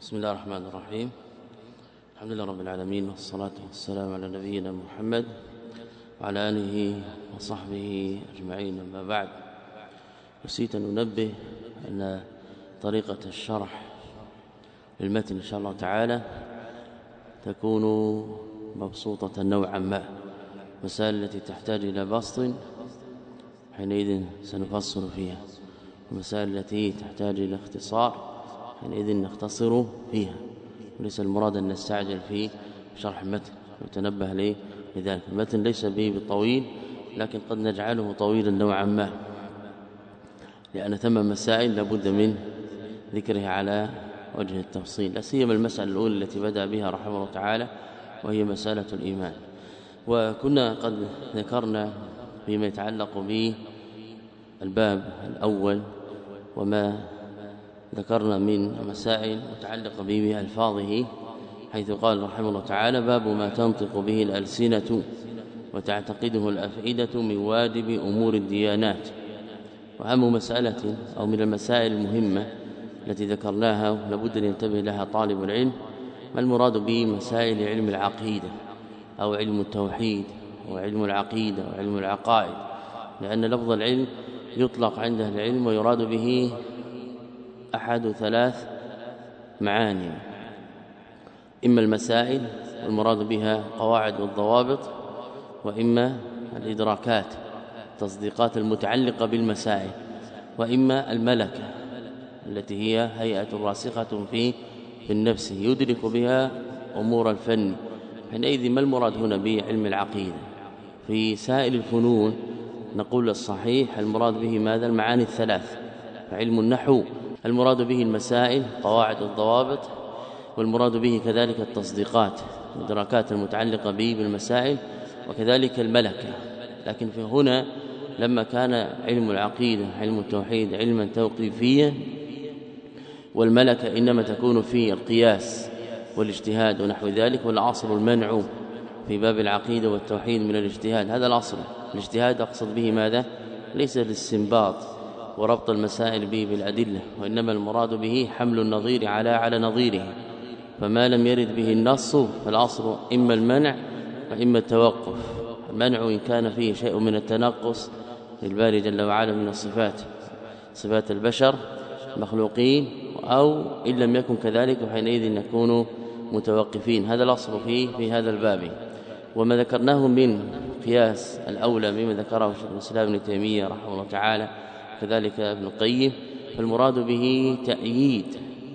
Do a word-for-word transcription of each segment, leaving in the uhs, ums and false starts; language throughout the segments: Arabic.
بسم الله الرحمن الرحيم. الحمد لله رب العالمين، والصلاة والسلام على نبينا محمد وعلى آله وصحبه أجمعين. أما بعد، نسيت أن ننبه أن طريقة الشرح للمتن إن شاء الله تعالى تكون مبسوطة نوعا ما. مسائل التي تحتاج إلى بسط حينئذ سنفصل فيها، ومسائل التي تحتاج إلى اختصار حينئذ نختصر فيها، وليس المراد أن نستعجل في شرح المتن، وتنبه لي لذلك. المتن ليس به بالطويل، لكن قد نجعله طويلا نوعا ما، لأن ثم مسائل لابد من ذكرها على وجه التفصيل، لا سيما المسألة الأولى التي بدأ بها رحمه الله تعالى، وهي مسألة الإيمان. وكنا قد ذكرنا فيما يتعلق بالباب الأول وما ذكرنا من مسائل متعلقة به بألفاظه، حيث قال رحمه الله تعالى: باب ما تنطق به الألسنة وتعتقده الأفئدة من واجب أمور الديانات. وأهم مسألة أو من المسائل المهمة التي ذكرناها ولابد أن ينتبه لها طالب العلم، ما المراد بمسائل علم العقيدة أو علم التوحيد أو علم العقيدة أو علم العقائد، لأن لفظ العلم يطلق عند أهل العلم ويراد به أحد ثلاث معاني: إما المسائل والمراد بها قواعد والضوابط، وإما الإدراكات التصديقات المتعلقة بالمسائل، وإما الملكة التي هي هيئة راسخة في في النفس يدرك بها أمور الفن. حينئذ ما المراد هنا بعلم العقيدة؟ في سائر الفنون نقول الصحيح المراد به ماذا؟ المعاني الثلاث. فعلم النحو المراد به المسائل قواعد الضوابط، والمراد به كذلك التصديقات الإدراكات المتعلقة به بالمسائل، وكذلك الملكة. لكن في هنا لما كان علم العقيدة علم التوحيد علما توقيفيا، والملكة إنما تكون في القياس والاجتهاد ونحو ذلك، والأصل المنع في باب العقيدة والتوحيد من الاجتهاد. هذا الأصل. الاجتهاد أقصد به ماذا؟ ليس الاستنباط وربط المسائل به بالأدلة، وإنما المراد به حمل النظير على على نظيره. فما لم يرد به النص فالأصل إما المنع وإما التوقف. المنع إن كان فيه شيء من التنقص للباري جل وعلا من الصفات، صفات البشر مخلوقين، أو إن لم يكن كذلك وحينئذ نكون متوقفين. هذا الأصل فيه في هذا الباب. وما ذكرناه من قياس الأولى مما ذكره شيخ الإسلام ابن تيمية رحمه الله تعالى كذلك ابن القيم، فالمراد به تأييد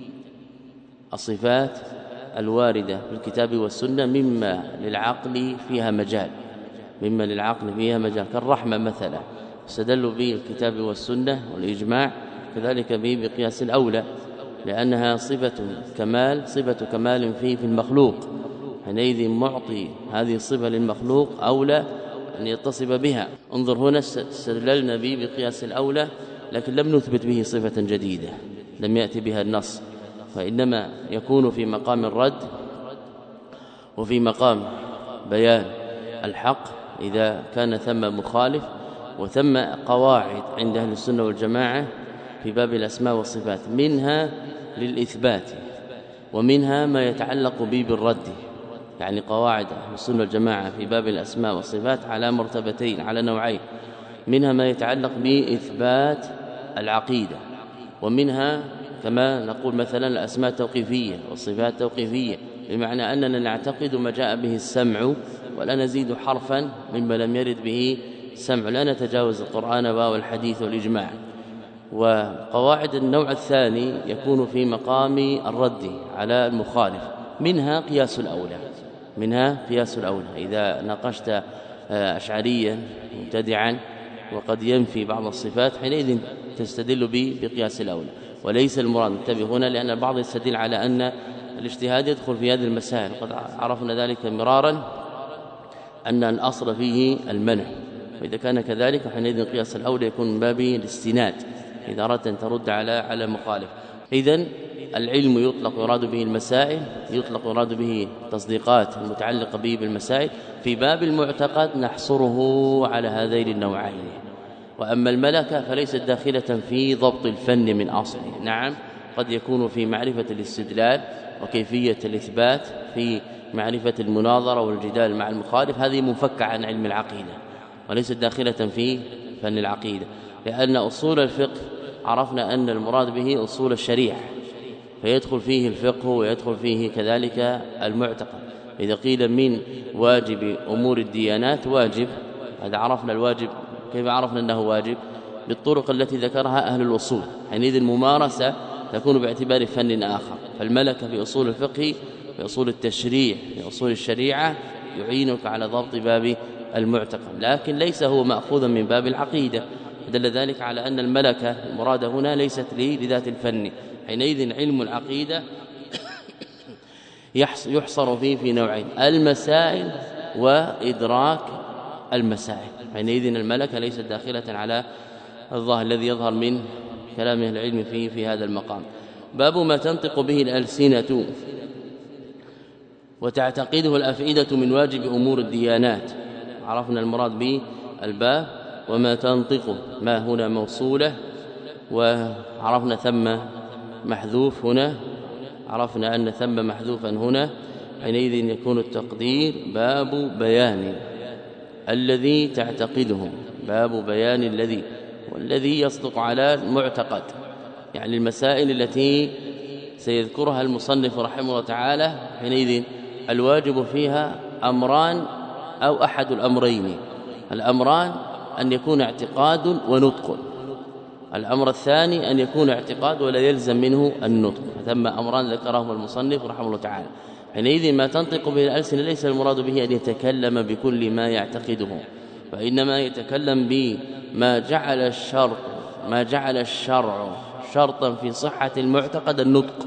الصفات الواردة في الكتاب والسنة مما للعقل فيها مجال مما للعقل فيها مجال كالرحمة مثلا، استدلوا به الكتاب والسنة والإجماع، كذلك به بقياس الأولى، لأنها صفة كمال صفة كمال فيه في المخلوق. حينئذ معطي هذه الصفة للمخلوق أولى أن يتصف بها. انظر هنا استدللنا به بقياس الأولى، لكن لم نثبت به صفة جديدة لم يأتي بها النص، فإنما يكون في مقام الرد وفي مقام بيان الحق إذا كان ثم مخالف. وثم قواعد عند أهل السنة والجماعة في باب الأسماء والصفات، منها للإثبات ومنها ما يتعلق به بالرد. يعني قواعد أهل السنة والجماعة في باب الأسماء والصفات على مرتبتين على نوعين: منها ما يتعلق بإثبات العقيدة، ومنها كما نقول مثلا الأسماء التوقيفية والصفات التوقيفية، بمعنى أننا نعتقد ما جاء به السمع ولا نزيد حرفا مما لم يرد به السمع، لا نتجاوز القرآن والحديث والإجماع. وقواعد النوع الثاني يكون في مقام الرد على المخالف، منها قياس الأولى منها قياس الأولى إذا ناقشت أشعريا مبتدعا وقد ينفي بعض الصفات، حينئذ تستدل به بقياس الأولى. وليس المراد، انتبه هنا، لأن البعض يستدل على أن الاجتهاد يدخل في هذه المسائل، قد عرفنا ذلك مرارا أن الأصل فيه المنع، وإذا كان كذلك حينئذ قياس الأولى يكون من باب الاستناد إذا أردت أن ترد على على مخالف. إذن العلم يطلق يراد به المسائل، يطلق يراد به تصديقات المتعلقة به بالمسائل. في باب المعتقد نحصره على هذين النوعين. وأما الملكة فليست داخلة في ضبط الفن من أصله. نعم، قد يكون في معرفة الاستدلال وكيفية الإثبات، في معرفة المناظرة والجدال مع المخالف، هذه منفكة عن علم العقيدة وليست داخلة في فن العقيدة، لأن أصول الفقه عرفنا أن المراد به أصول الشريعة، فيدخل فيه الفقه ويدخل فيه كذلك المعتقد. إذا قيل من واجب أمور الديانات واجب، هذا عرفنا الواجب. كيف عرفنا أنه واجب؟ بالطرق التي ذكرها أهل الأصول، حينئذ الممارسة تكون باعتبار فن آخر. فالملكة في أصول الفقه، في أصول التشريع، في أصول الشريعة يعينك على ضبط باب المعتقد، لكن ليس هو مأخوذا من باب العقيدة. دل ذلك على أن الملكة المراد هنا ليست لي لذات الفن. حينئذ علم العقيدة يحصر فيه في نوعين: المسائل وإدراك المسائل. حينئذ الملكة ليست داخلة على الظاهر الذي يظهر من كلام أهل العلم فيه في هذا المقام. باب ما تنطق به الألسنة وتعتقده الأفئدة من واجب أمور الديانات. عرفنا المراد به الباب وما تنطق، ما هنا موصولة، وعرفنا ثم محذوف هنا، عرفنا أن ثم محذوفا هنا. حينئذ يكون التقدير باب بيان الذي تعتقده، باب بيان الذي، والذي يصدق على المعتقد، يعني المسائل التي سيذكرها المصنف رحمه الله تعالى. حينئذ الواجب فيها أمران أو أحد الأمرين. الأمران أن يكون اعتقاد ونطق، الأمر الثاني أن يكون اعتقاد ولا يلزم منه النطق. ثم أمران ذكرهم المصنف رحمه الله تعالى. حينئذ ما تنطق به الألسنة ليس المراد به أن يتكلم بكل ما يعتقده، وإنما يتكلم بما جعل الشرط ما جعل الشرع شرطا في صحة المعتقد النطق،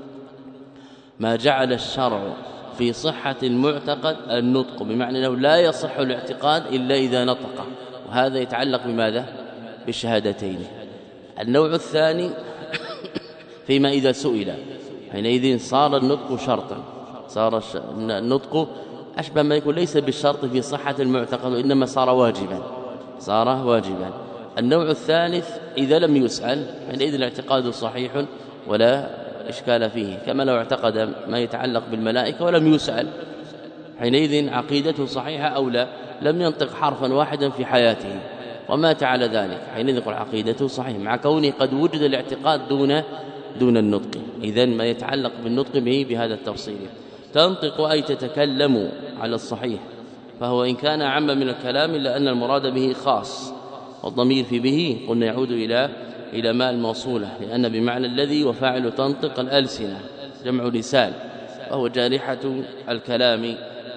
ما جعل الشرع في صحة المعتقد النطق، بمعنى أنه لا يصح الاعتقاد إلا إذا نطق، وهذا يتعلق بماذا؟ بالشهادتين. النوع الثاني فيما إذا سئل، حينئذ صار النطق شرطا، صار النطق أشبه ما يكون ليس بالشرط في صحة المعتقد، وإنما صار واجبا، صار واجبا. النوع الثالث إذا لم يسأل، حينئذ الاعتقاد صحيح ولا إشكال فيه، كما لو اعتقد ما يتعلق بالملائكة ولم يسأل، حينئذ عقيدته صحيحة أو لا، لم ينطق حرفا واحدا في حياته ومات على ذلك، حينئذ يقول عقيدته صحيحة، مع كونه قد وجد الاعتقاد دون دون النطق. إذن ما يتعلق بالنطق به بهذا التفصيل. تنطق أي تتكلم على الصحيح، فهو إن كان عام من الكلام إلا أن المراد به خاص، والضمير في به قلنا يعود إلى إلى ما الموصولة، لأن بمعنى الذي وفاعل تنطق الألسنة جمع لسان، وهو جارحة الكلام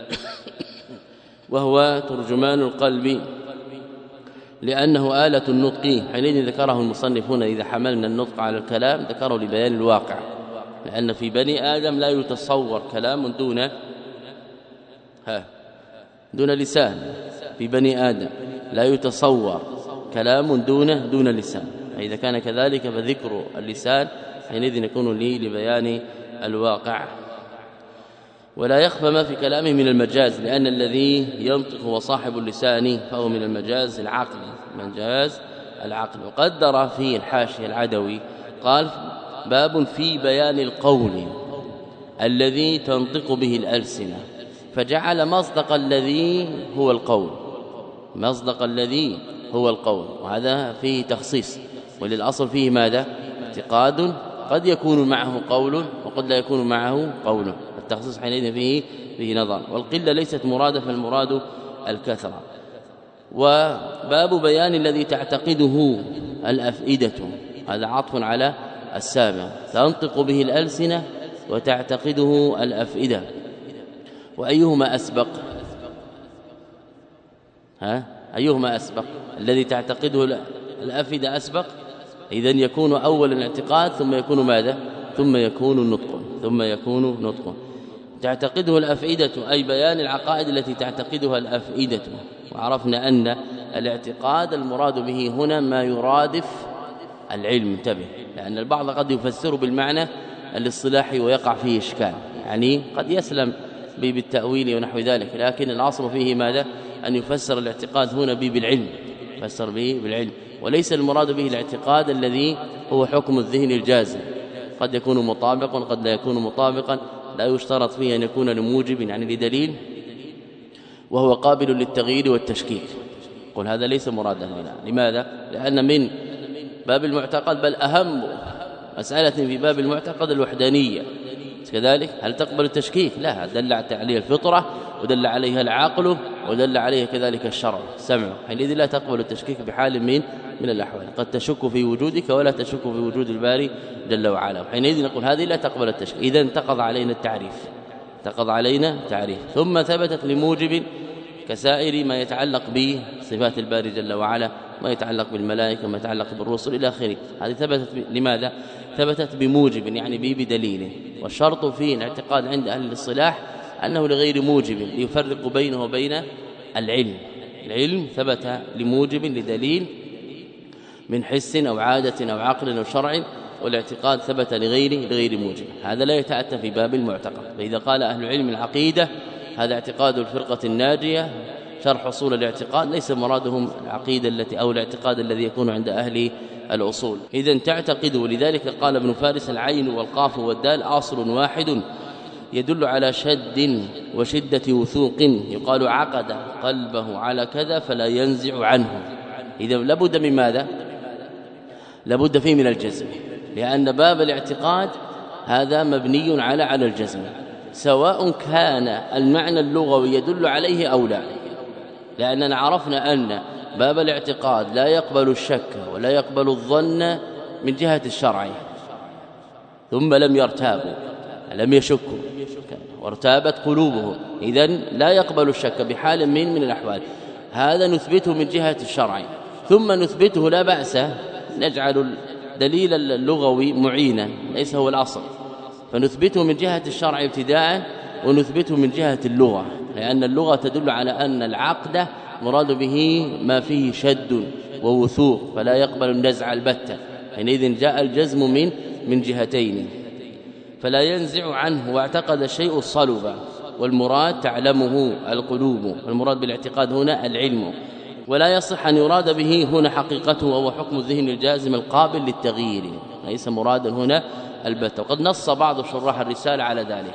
وهو ترجمان القلب، لأنه آلة النطق. حينئذ ذكره المصنف هنا إذا حملنا النطق على الكلام ذكره لبيان الواقع، لأن في بني آدم لا يتصور كلام دون ها دون لسان، في بني آدم لا يتصور كلام دون دون لسان، فإذا كان كذلك فذكر اللسان حينئذ يكون لي لبيان الواقع. ولا يخفى ما في كلامه من المجاز، لأن الذي ينطق هو صاحب اللسان، فهو من المجاز العقلي، مجاز العقل. وقدر في الحاشية العدوي قال باب في بيان القول الذي تنطق به الألسنة، فجعل مصدق الذي هو القول، مصدق الذي هو القول، وهذا فيه تخصيص، وللأصل فيه ماذا؟ اعتقاد قد يكون معه قول وقد لا يكون معه قول، التخصيص حينئذ فيه فيه نظر، والقلة ليست مرادة، فالمراد الكثرة. وباب بيان الذي تعتقده الأفئدة، هذا عطف على السابق، تنطق به الألسنة وتعتقده الأفئدة، وأيهما أسبق؟ ها أيهما أسبق؟ الذي تعتقده الأفئدة أسبق، إذن يكون أولا الاعتقاد ثم يكون ماذا؟ ثم يكون النطق، ثم يكون نطق. تعتقده الأفئدة أي بيان العقائد التي تعتقدها الأفئدة. وعرفنا أن الاعتقاد المراد به هنا ما يرادف العلم، انتبه، لأن البعض قد يفسر بالمعنى الاصطلاحي ويقع فيه إشكال، يعني قد يسلم بالتأويل ونحو ذلك، لكن الأصل فيه ماذا؟ أن يفسر الاعتقاد هنا به بالعلم، يفسر به بالعلم، وليس المراد به الاعتقاد الذي هو حكم الذهن الجازم، قد يكون مطابقا قد لا يكون مطابقا، لا يشترط فيه أن يكون لموجب يعني لدليل، وهو قابل للتغيير والتشكيك. قل هذا ليس مرادا هنا. لماذا؟ لأن من باب المعتقد بل أهم مسألة في باب المعتقد الوحدانية، كذلك هل تقبل التشكيك؟ لا، دل عليها الفطرة ودل عليها العقل ودل عليها كذلك الشرع سمع، حينئذ لا تقبل التشكيك بحال من من الأحوال، قد تشك في وجودك ولا تشك في وجود الباري جل وعلا، حينئذ نقول هذه لا تقبل التشكيك. إذا انتقض علينا التعريف انتقض علينا تعريف. ثم ثبتت لموجب كسائر ما يتعلق بصفات الباري جل وعلا، ما يتعلق بالملائكه وما يتعلق بالرسل الى اخره. هذه ثبتت لماذا؟ ثبتت بموجب يعني به بدليل. والشرط فيه الاعتقاد عند اهل الاصطلاح انه لغير موجب ليفرق بينه وبين العلم. العلم ثبت لموجب لدليل من حس او عاده او عقل او شرع، والاعتقاد ثبت لغير لغير موجب. هذا لا يتأتى في باب المعتقد. فإذا قال أهل العلم العقيدة هذا اعتقاد الفرقة الناجية شرح أصول الاعتقاد، ليس مرادهم العقيدة التي أو الاعتقاد الذي يكون عند أهل الأصول. إذا تعتقد، ولذلك قال ابن فارس العين والقاف والدال أصل واحد يدل على شد وشدة وثوق، يقال عقد قلبه على كذا فلا ينزع عنه. إذا لابد من ماذا؟ لابد فيه من الجزم، لأن باب الاعتقاد هذا مبني على على الجزم، سواء كان المعنى اللغوي يدل عليه أو لا، لأننا عرفنا أن باب الاعتقاد لا يقبل الشك ولا يقبل الظن من جهة الشرع، ثم لم يرتابوا لم يشكوا وارتابت قلوبهم، إذن لا يقبل الشك بحال من من الأحوال. هذا نثبته من جهة الشرع، ثم نثبته لا بأس نجعل الدليل اللغوي معينا ليس هو الأصل، فنثبته من جهة الشرع ابتداء ونثبته من جهة اللغة، لأن اللغة تدل على أن العقد مراد به ما فيه شد ووثوق فلا يقبل النزع البتة، حينئذ جاء الجزم من من جهتين فلا ينزع عنه. واعتقد الشيء الصلب، والمراد تعلمه القلوب، والمراد بالاعتقاد هنا العلم، ولا يصح أن يراد به هنا حقيقته وهو حكم الذهن الجازم القابل للتغيير، ليس مرادا هنا البتة. وقد نص بعض شراح الرسالة على ذلك،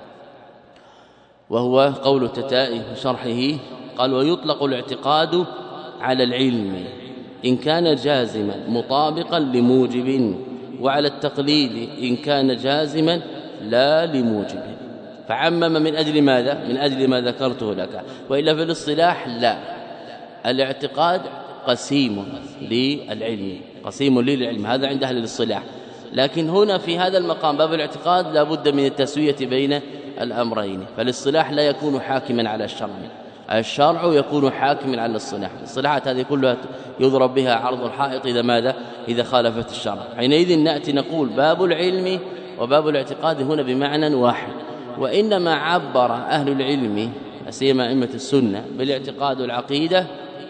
وهو قول التتائي في شرحه قال: ويطلق الاعتقاد على العلم إن كان جازما مطابقا لموجب، وعلى التقليد إن كان جازما لا لموجب. فعمم من أجل ماذا؟ من أجل ما ذكرته لك. وإلا في الاصطلاح لا، الاعتقاد قسيم للعلم، قسيم للعلم، هذا عند أهل الاصطلاح. لكن هنا في هذا المقام باب الاعتقاد لا بد من التسوية بين الأمرين، فالاصطلاح لا يكون حاكما على الشرع، الشرع يكون حاكما على الاصطلاح. الاصطلاحات هذه كلها يضرب بها عرض الحائط إذا ماذا؟ إذا خالفت الشرع. حينئذ نأتي نقول باب العلم وباب الاعتقاد هنا بمعنى واحد، وإنما عبر أهل العلم سيما أئمة السنة بالاعتقاد والعقيدة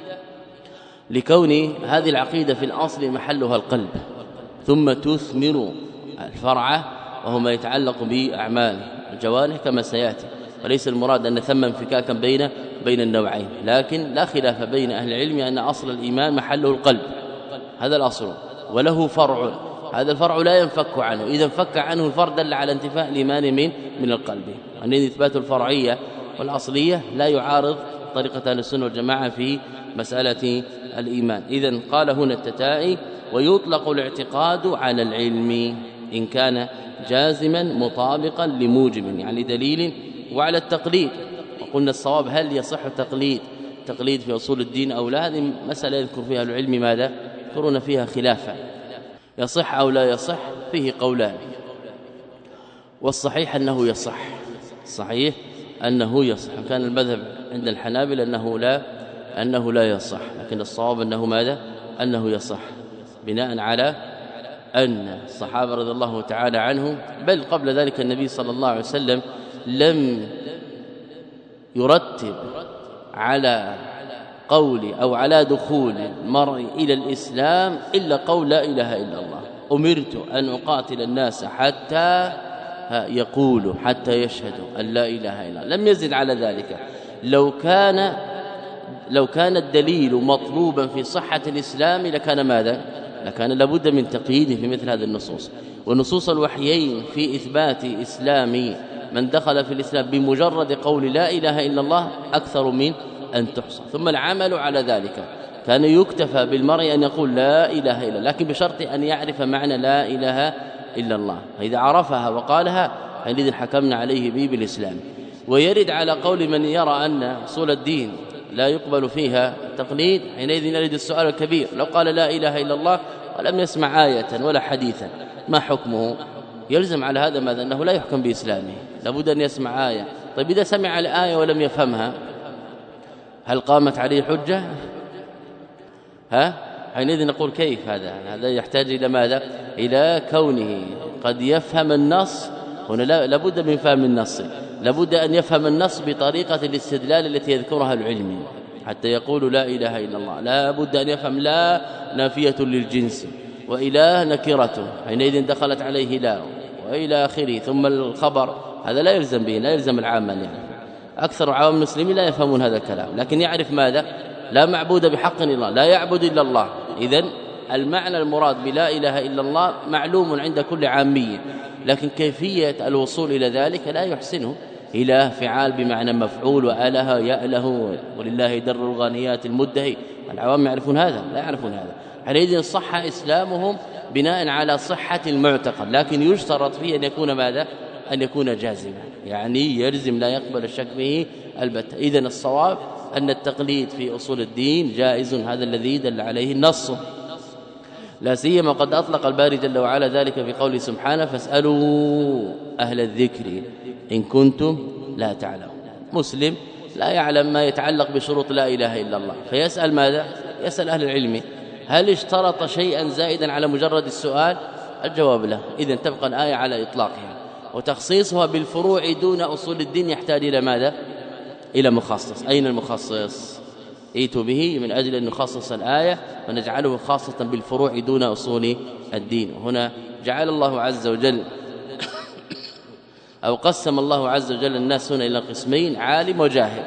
لكون هذه العقيدة في الأصل محلها القلب، ثم تثمر الفرع وهو ما يتعلق بأعمال الجوارح كما سيأتي. وليس المراد أن ثم انفكاكا بين بين النوعين، لكن لا خلاف بين أهل العلم أن أصل الإيمان محله القلب، هذا الأصل، وله فرع، هذا الفرع لا ينفك عنه، إذا انفك عنه الفرع دل على انتفاء الإيمان من من القلب. أن إثبات الفرعية والأصلية لا يعارض طريقة أهل السنة والجماعة في مسألة الإيمان. إذن قال هنا التتائي: ويطلق الاعتقاد على العلم إن كان جازما مطابقا لموجب يعني دليل، وعلى التقليد. وقلنا الصواب هل يصح التقليد تقليد في أصول الدين أو لا، هذه مسألة يذكر فيها العلم ماذا؟ يذكرون فيها خلافا، يصح أو لا يصح فيه قولان، والصحيح أنه يصح، الصحيح أنه يصح. كان المذهب عند الحنابلة أنه لا أنه لا يصح، لكن الصواب أنه ماذا؟ أنه يصح، بناء على أن الصحابة رضي الله تعالى عنهم، بل قبل ذلك النبي صلى الله عليه وسلم لم يرتب على قول أو على دخول المرء إلى الإسلام إلا قول لا إله إلا الله. أمرت أن أقاتل الناس حتى يقولوا حتى يشهدوا أن لا إله إلا الله، لم يزد على ذلك. لو كان لو كان الدليل مطلوبا في صحة الإسلام لكان ماذا؟ لكان لابد من تقييده في مثل هذه النصوص. ونصوص الوحيين في إثبات إسلام من دخل في الإسلام بمجرد قول لا إله إلا الله أكثر من أن تحصى. ثم العمل على ذلك، كان يكتفى بالمرء أن يقول لا إله إلا الله، لكن بشرط أن يعرف معنى لا إله إلا الله، فإذا عرفها وقالها حينئذ حكمنا عليه به بالإسلام. ويرد على قول من يرى أن أصول الدين لا يقبل فيها تقليد، حينئذ يرد السؤال الكبير: لو قال لا إله إلا الله ولم يسمع آية ولا حديثا ما حكمه؟ يلزم على هذا ماذا؟ أنه لا يحكم بإسلامه، لابد أن يسمع آية. طيب إذا سمع الآية ولم يفهمها هل قامت عليه حجة؟ ها حينئذ نقول كيف هذا؟ هذا يحتاج إلى ماذا؟ إلى كونه قد يفهم النص. هنا لابد من فهم النص، لابد أن يفهم النص بطريقة الاستدلال التي يذكرها العلم حتى يقول لا إله إلا الله. لا بد أن يفهم لا نافية للجنس، وإله نكرته، حينئذ دخلت عليه لا وإلى آخره، ثم الخبر. هذا لا يلزم به، لا يلزم العامة يعني. أكثر عوام المسلمين لا يفهمون هذا الكلام، لكن يعرف ماذا؟ لا معبود بحق إلا الله، لا يعبد إلا الله. إذن المعنى المراد بلا إله إلا الله معلوم عند كل عامية، لكن كيفية الوصول إلى ذلك لا يحسنه. إله فعال بمعنى مفعول، وآله يأله، ولله در الغانيات المدهي. العوام يعرفون هذا؟ لا يعرفون هذا. حينئذ صح إسلامهم بناء على صحة المعتقد، لكن يشترط فيه أن يكون ماذا؟ أن يكون جازما، يعني يلزم لا يقبل الشك به البتة. إذن الصواب أن التقليد في أصول الدين جائز، هذا الذي دل عليه النص، لا سيما قد أطلق الباري جل وعلا ذلك في قوله سبحانه: فاسألوا أهل الذكر إن كنتم لا تعلمون. مسلم لا يعلم ما يتعلق بشروط لا إله إلا الله، فيسأل ماذا؟ يسأل أهل العلم. هل اشترط شيئا زائدا على مجرد السؤال؟ الجواب لا. إذن تبقى الآية على إطلاقها، وتخصيصها بالفروع دون أصول الدين يحتاج إلى ماذا؟ إلى مخصص. أين المخصص؟ ائتوا به من أجل أن نخصص الآية ونجعله خاصة بالفروع دون أصول الدين. هنا جعل الله عز وجل أو قسم الله عز وجل الناس هنا إلى قسمين: عالم وجاهل،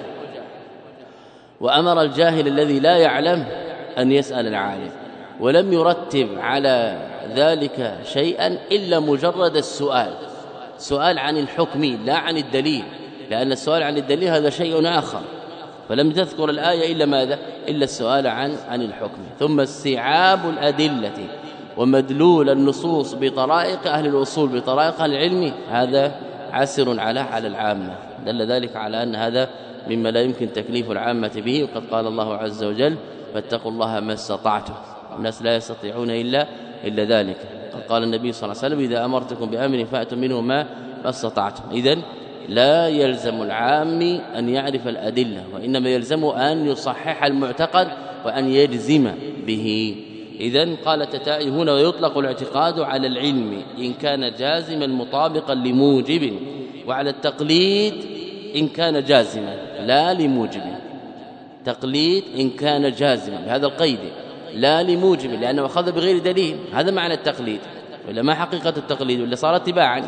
وأمر الجاهل الذي لا يعلم أن يسأل العالم، ولم يرتب على ذلك شيئا إلا مجرد السؤال، سؤال عن الحكم لا عن الدليل، لأن السؤال عن الدليل هذا شيء آخر، فلم تذكر الآية إلا ماذا؟ إلا السؤال عن عن الحكم. ثم استيعاب الأدلة ومدلول النصوص بطرائق أهل الأصول بطرائق أهل العلم، هذا عسر على على العامة. دل ذلك على أن هذا مما لا يمكن تكليف العامة به، وقد قال الله عز وجل: فاتقوا الله ما استطعتم. الناس لا يستطيعون إلا إلا ذلك. قد قال النبي صلى الله عليه وسلم: إذا أمرتكم بأمر فأتوا منه ما استطعتم. إذن لا يلزم العام أن يعرف الأدلة، وإنما يلزم أن يصحح المعتقد وأن يجزم به. إذن قال تتائي هنا: ويطلق الاعتقاد على العلم إن كان جازما مطابقا لموجب، وعلى التقليد إن كان جازما لا لموجب. تقليد إن كان جازما بهذا القيد، لا لموجب، لأنه أخذ بغير دليل. هذا معنى التقليد، ولا ما حقيقة التقليد؟ ولا صار اتباعا،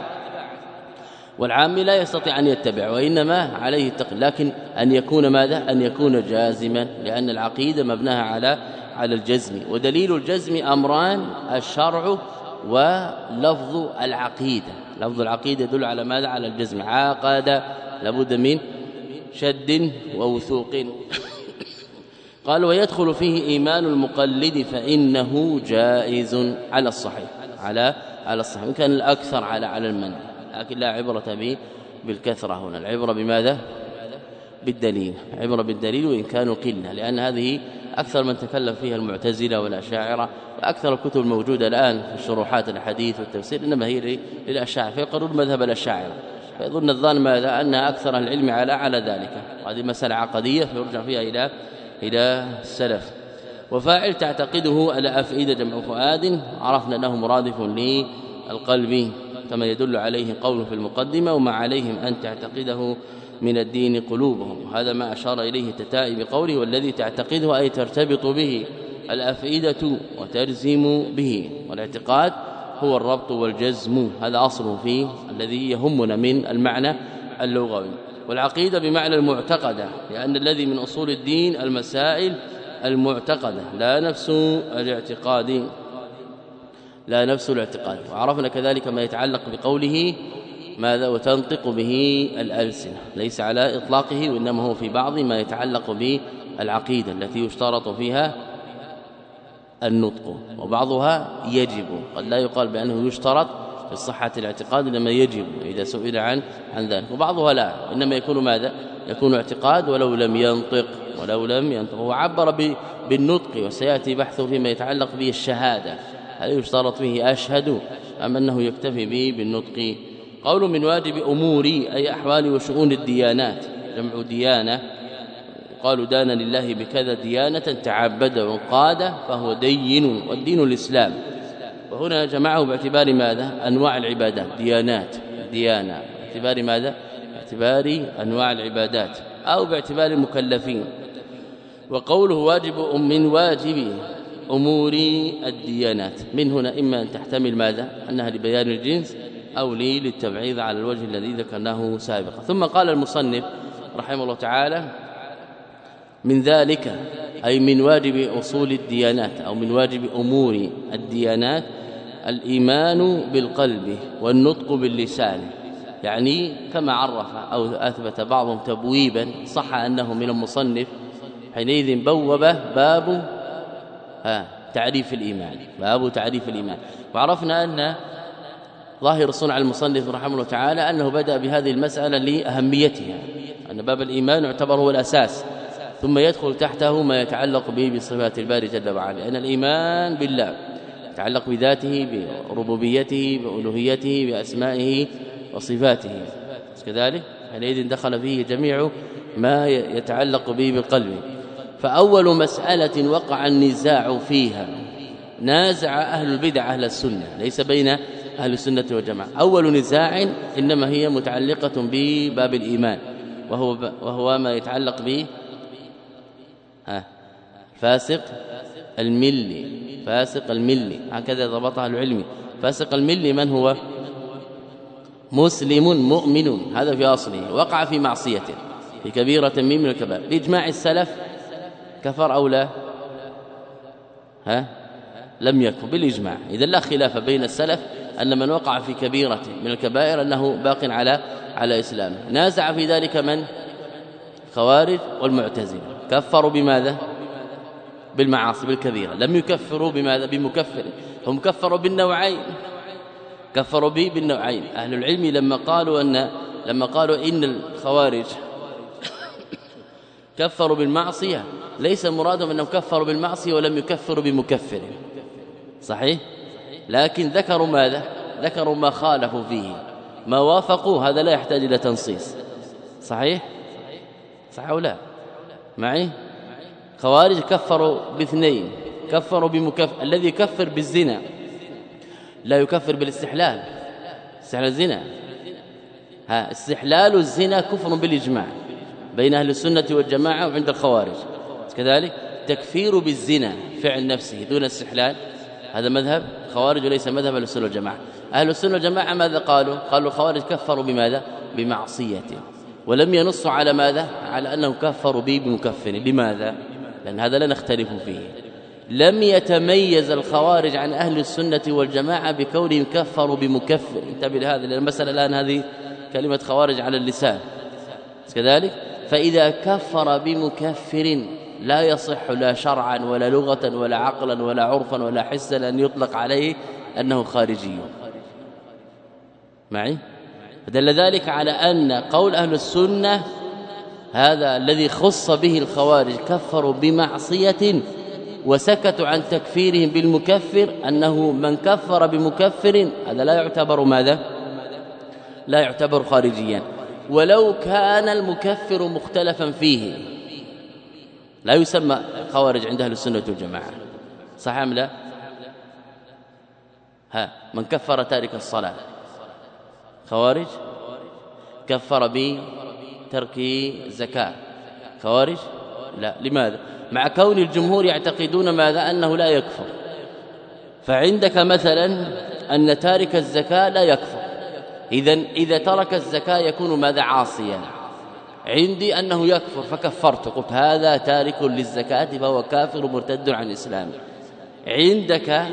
والعام لا يستطيع أن يتبع، وإنما عليه التقليد، لكن أن يكون ماذا؟ أن يكون جازما، لأن العقيدة مبناها على على الجزم. ودليل الجزم أمران: الشرع ولفظ العقيدة. لفظ العقيدة يدل على ماذا؟ على الجزم. عقد لابد من شد ووثوق. قال: ويدخل فيه إيمان المقلد فإنه جائز على الصحيح، على على الصحيح، إن كان الأكثر على على المنع، لكن لا عبرة به بالكثرة. هنا العبرة بماذا؟ بالدليل، عبرة بالدليل وإن كانوا قلة، لأن هذه أكثر من تكلم فيها المعتزلة والأشاعرة، وأكثر الكتب الموجودة الآن في الشروحات الحديث والتفسير إنما هي للأشاعرة، فيقرون مذهب الأشاعرة، فيظن الظان ماذا؟ أن أكثر العلم على على ذلك. وهذه مسألة عقدية فيرجع فيها إلى إلى السلف. وفاعل تعتقده الأفئدة جمع فؤاد، عرفنا أنه مرادف للقلب كما يدل عليه قوله في المقدمة: وما عليهم أن تعتقده من الدين قلوبهم. هذا ما أشار إليه تتائي بقوله: والذي تعتقده أي ترتبط به الأفئدة وتجزم به. والاعتقاد هو الربط والجزم، هذا أصله فيه الذي يهمنا من المعنى اللغوي. والعقيدة بمعنى المعتقدة، لأن الذي من أصول الدين المسائل المعتقدة لا نفس الاعتقاد. لا نفس الاعتقاد. وعرفنا كذلك ما يتعلق بقوله ماذا وتنطق به الألسنة، ليس على إطلاقه وإنما هو في بعض ما يتعلق بالعقيدة التي يشترط فيها النطق، وبعضها يجب، قد لا يقال بأنه يشترط في صحة الاعتقاد إنما يجب إذا سئل عن عن ذلك، وبعضها لا، إنما يكون ماذا يكون اعتقاد ولو لم ينطق ولو لم ينطق. وعبر بالنطق وسيأتي بحثه فيما يتعلق به الشهادة، هل يشترط فيه أشهد أم أنه يكتفي به بالنطق. قول من واجب أمور أي أحوال وشؤون الديانات، جمع ديانة، قالوا دان لله بكذا ديانة تعبد وقاد فهو دين، والدين الإسلام. وهنا جمعه باعتبار ماذا أنواع العبادات، ديانات ديانة باعتبار ماذا باعتبار أنواع العبادات أو باعتبار المكلفين. وقوله واجب من واجب أمور الديانات، من هنا إما أن تحتمل ماذا أنها لبيان الجنس أو لي للتبعيض على الوجه الذي ذكرناه سابقا. ثم قال المصنف رحمه الله تعالى من ذلك أي من واجب أصول الديانات أو من واجب أمور الديانات الإيمان بالقلب والنطق باللسان، يعني كما عرف أو أثبت بعضهم تبويبا صح أنه من المصنف حينئذ بوب باب ها تعريف الإيمان، باب تعريف الإيمان. وعرفنا أن ظاهر الصنع المصنف رحمه الله تعالى أنه بدأ بهذه المسألة لأهميتها، أن باب الإيمان يعتبر هو الأساس، ثم يدخل تحته ما يتعلق به بصفات الباري جل وعلا، لأن الإيمان بالله يتعلق بذاته بربوبيته بألوهيته بأسمائه وصفاته كذلك، حينئذ دخل فيه جميع ما يتعلق به بالقلب. فأول مسألة وقع النزاع فيها، نازع أهل البدع أهل السنة، ليس بين أهل السنة والجماعة، أول نزاع إنما هي متعلقة بباب الإيمان، وهو وهو ما يتعلق به ها فاسق الملي، فاسق الملي هكذا ضبطها العلمي. فاسق الملي من هو؟ مسلم مؤمن، هذا في أصله، وقع في معصية في كبيرة من الكبائر، بإجماع السلف كفر أو لا؟ ها لم يكن بالإجماع. إذا لا خلاف بين السلف أن من وقع في كبيرة من الكبائر أنه باق على على إسلامه. نازع في ذلك من؟ خوارج والمعتزلة، كفروا بماذا؟ بالمعاصي بالكبيرة، لم يكفروا بماذا؟ بمكفر، هم كفروا بالنوعين، كفروا به بالنوعين. أهل العلم لما قالوا أن لما قالوا إن الخوارج كفروا بالمعصية ليس مرادهم أنهم كفروا بالمعصية ولم يكفروا بمكفر، صحيح؟ لكن ذكروا ماذا؟ ذكروا ما خالفوا فيه، ما وافقوا هذا لا يحتاج إلى تنصيص، صحيح؟ صح أو لا؟ معي؟ خوارج كفروا باثنين، كفروا بمكفر، الذي يكفر بالزنا لا يكفر بالاستحلال، استحلال الزنا، ها استحلال الزنا كفر بالإجماع بين أهل السنة والجماعة وعند الخوارج كذلك. تكفير بالزنا فعل نفسه دون استحلال هذا مذهب خوارج وليس مذهب أهل السنة والجماعة. أهل السنة والجماعة ماذا قالوا؟ قالوا الخوارج كفروا بماذا؟ بمعصية، ولم ينصوا على ماذا؟ على أنهم كفروا به بمكفر. لماذا؟ لأن هذا لا نختلف فيه. لم يتميز الخوارج عن أهل السنة والجماعة بكونهم كفروا بمكفر، انتبه لهذا، لأن المسألة الآن هذه كلمة خوارج على اللسان كذلك. فإذا كفر بمكفر لا يصح لا شرعا ولا لغة ولا عقلا ولا عرفا ولا حسا أن يطلق عليه أنه خارجي. معي؟ فدل ذلك على أن قول أهل السنة هذا الذي خص به الخوارج كفروا بمعصية وسكتوا عن تكفيرهم بالمكفر، أنه من كفر بمكفر هذا لا يعتبر ماذا؟ لا يعتبر خارجيا، ولو كان المكفر مختلفا فيه لا يسمى خوارج عند أهل السنة والجماعة، صح أم لا؟ ها من كفر تارك الصلاة خوارج، كفر بترك الزكاة خوارج لا. لماذا؟ مع كون الجمهور يعتقدون ماذا؟ أنه لا يكفر. فعندك مثلا أن تارك الزكاة لا يكفر، إذن إذا ترك الزكاة يكون ماذا؟ عاصيا. عندي أنه يكفر فكفرت، قلت هذا تارك للزكاة فهو كافر مرتد عن الإسلام. عندك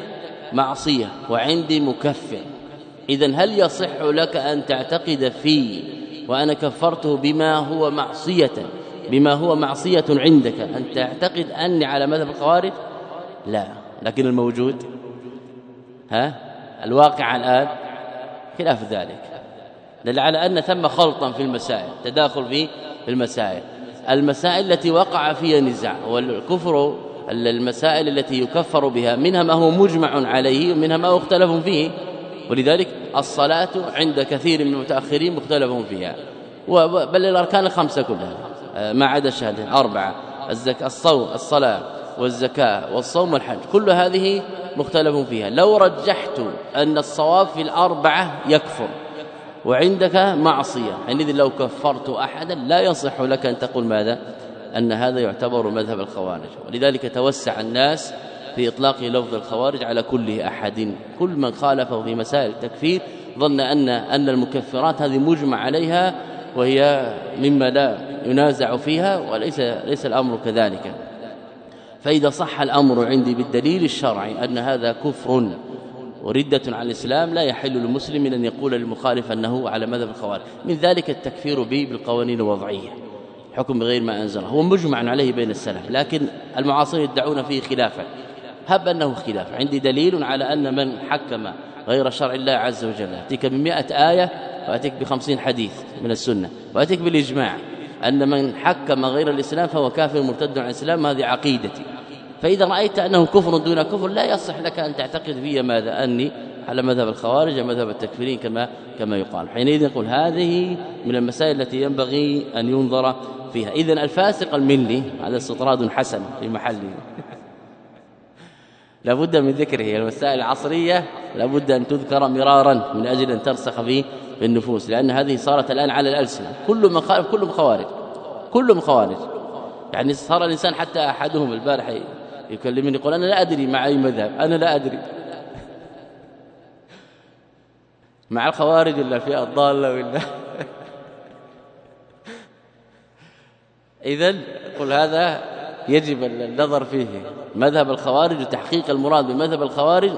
معصية وعندي مكفر، إذن هل يصح لك أن تعتقد فيه وأنا كفرته بما هو معصية بما هو معصية عندك أن تعتقد أني على مذهب الخوارج؟ لا، لكن الموجود ها الواقع الآن خلاف ذلك، دل على أن ثم خلطا في المسائل، تداخل في المسائل المسائل التي وقع فيها نزاع. والكفر المسائل التي يكفر بها منها ما هو مجمع عليه ومنها ما هو مختلف فيه، ولذلك الصلاة عند كثير من المتأخرين مختلف فيها، بل الأركان الخمسة كلها ما عدا الشهادتين أربعة، الزكاة الصوم الصلاة والزكاة والصوم والحج، كل هذه مختلف فيها. لو رجحت أن الصواب في الأربعة يكفر وعندك معصية، حينئذ لو كفرت أحدا لا يصح لك أن تقول ماذا؟ أن هذا يعتبر مذهب الخوارج. ولذلك توسع الناس في إطلاق لفظ الخوارج على كل أحد، كل من خالفه في مسائل التكفير ظن أن أن المكفرات هذه مجمع عليها وهي مما لا ينازع فيها، وليس ليس الأمر كذلك. فإذا صح الأمر عندي بالدليل الشرعي أن هذا كفر وردة عن الإسلام، لا يحل للمسلم أن يقول للمخالف أنه على مذهب الخوارج. من ذلك التكفير به بالقوانين الوضعية، حكم بغير ما أنزله، هو مجمع عليه بين السلف، لكن المعاصرين يدعون فيه خلافا. هب أنه خلاف، عندي دليل على أن من حكم غير شرع الله عز وجل أتيك بمئة آية وأتيك بخمسين حديث من السنة وأتيك بالإجماع أن من حكم غير الإسلام فهو كافر مرتد عن الإسلام، هذه عقيدتي. فإذا رأيت أنه كفر دون كفر لا يصح لك أن تعتقد في ماذا أني على مذهب الخوارج مذهب التكفيرين كما كما يقال. حينئذ نقول هذه من المسائل التي ينبغي أن ينظر فيها. إذن الفاسق الملي هذا استطراد حسن في محله لابد من ذكره. المسائل العصرية لابد أن تذكر مرارا من أجل أن ترسخ في النفوس، لأن هذه صارت الآن على الألسنة، كل من خالف كلهم خوارج، كلهم خوارج. يعني صار الإنسان حتى أحدهم البارح يكلمني يقول أنا لا أدري مع أي مذهب، أنا لا أدري مع الخوارج ولا في الضالة ولا إذن قل هذا يجب النظر فيه. مذهب الخوارج وتحقيق المراد بمذهب الخوارج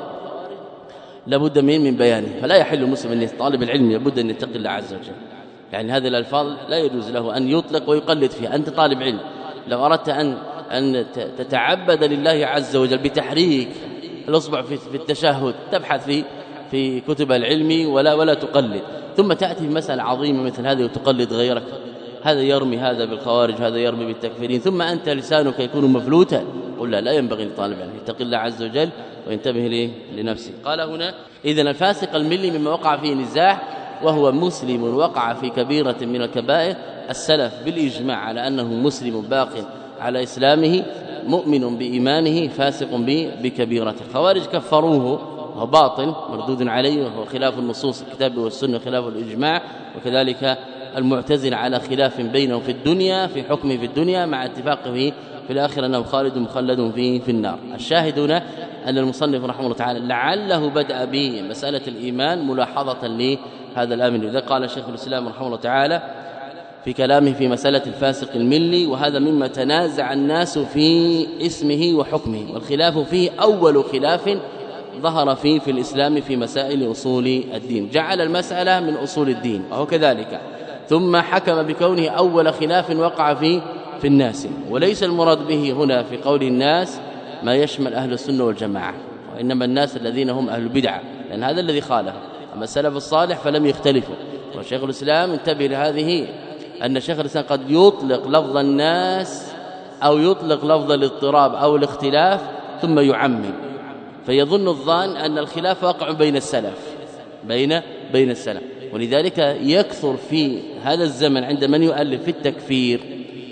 لابد من من بيانه، فلا يحل مسلم أن طالب العلم لابد أن يتقي الله عز وجل. يعني هذه الألفاظ لا يجوز له أن يطلق ويقلد فيها. أنت طالب علم لو أردت أن أن تتعبد لله عز وجل بتحريك الأصبع في التشهد تبحث في في كتب العلم ولا ولا تقلد، ثم تأتي في مسألة عظيمة مثل هذه وتقلد غيرك، هذا يرمي هذا بالخوارج هذا يرمي بالتكفيرين، ثم أنت لسانك يكون مفلوتا. قل لا لا ينبغي لطالب العلم يتقي الله عز وجل وينتبه ليه لنفسه. قال هنا إذن الفاسق الملي مما وقع فيه نزاع وهو مسلم وقع في كبيرة من الكبائر، السلف بالإجماع على أنه مسلم باق على إسلامه مؤمن بإيمانه فاسق بكبيرة. الخوارج كفروه وهو باطل مردود عليه وهو خلاف النصوص الكتاب والسنة خلاف الإجماع، وكذلك المعتزلة على خلاف بينهم في الدنيا في حكمه في الدنيا مع اتفاقه في الآخرة أنه خالد مخلد في في النار. الشاهدون أن المصنف رحمه الله تعالى لعله بدأ بمسألة الإيمان ملاحظة لهذا الأمر. إذا قال شيخ الإسلام رحمه الله تعالى في كلامه في مسألة الفاسق الملي، وهذا مما تنازع الناس في اسمه وحكمه، والخلاف فيه أول خلاف ظهر فيه في الإسلام في مسائل أصول الدين، جعل المسألة من أصول الدين وهو كذلك، ثم حكم بكونه أول خلاف وقع فيه في الناس. وليس المراد به هنا في قول الناس ما يشمل أهل السنة والجماعة، وإنما الناس الذين هم أهل البدعة، لأن هذا الذي خالف. أما السلف الصالح فلم يختلفوا. وشيخ الإسلام انتبه لهذه أن شيخ الإسلام قد يطلق لفظ الناس أو يطلق لفظ الاضطراب أو الاختلاف ثم يعمم، فيظن الظان أن الخلاف واقع بين السلف بين بين السلف. ولذلك يكثر في هذا الزمن عند من يؤلف في التكفير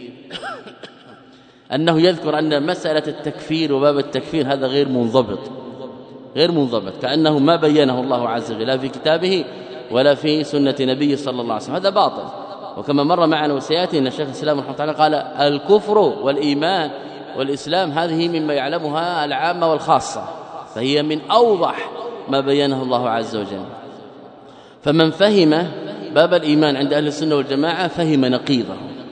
أنه يذكر أن مسألة التكفير وباب التكفير هذا غير منضبط غير منضبط كأنه ما بينه الله عز وجل لا في كتابه ولا في سنة نبيه صلى الله عليه وسلم، هذا باطل. وكما مر معنا وسياتي ان الشيخ الإسلام رحمه الله قال الكفر والإيمان والإسلام هذه مما يعلمها العامة والخاصة، فهي من أوضح ما بينه الله عز وجل. فمن فهم باب الإيمان عند أهل السنة والجماعة فهم نقيضه،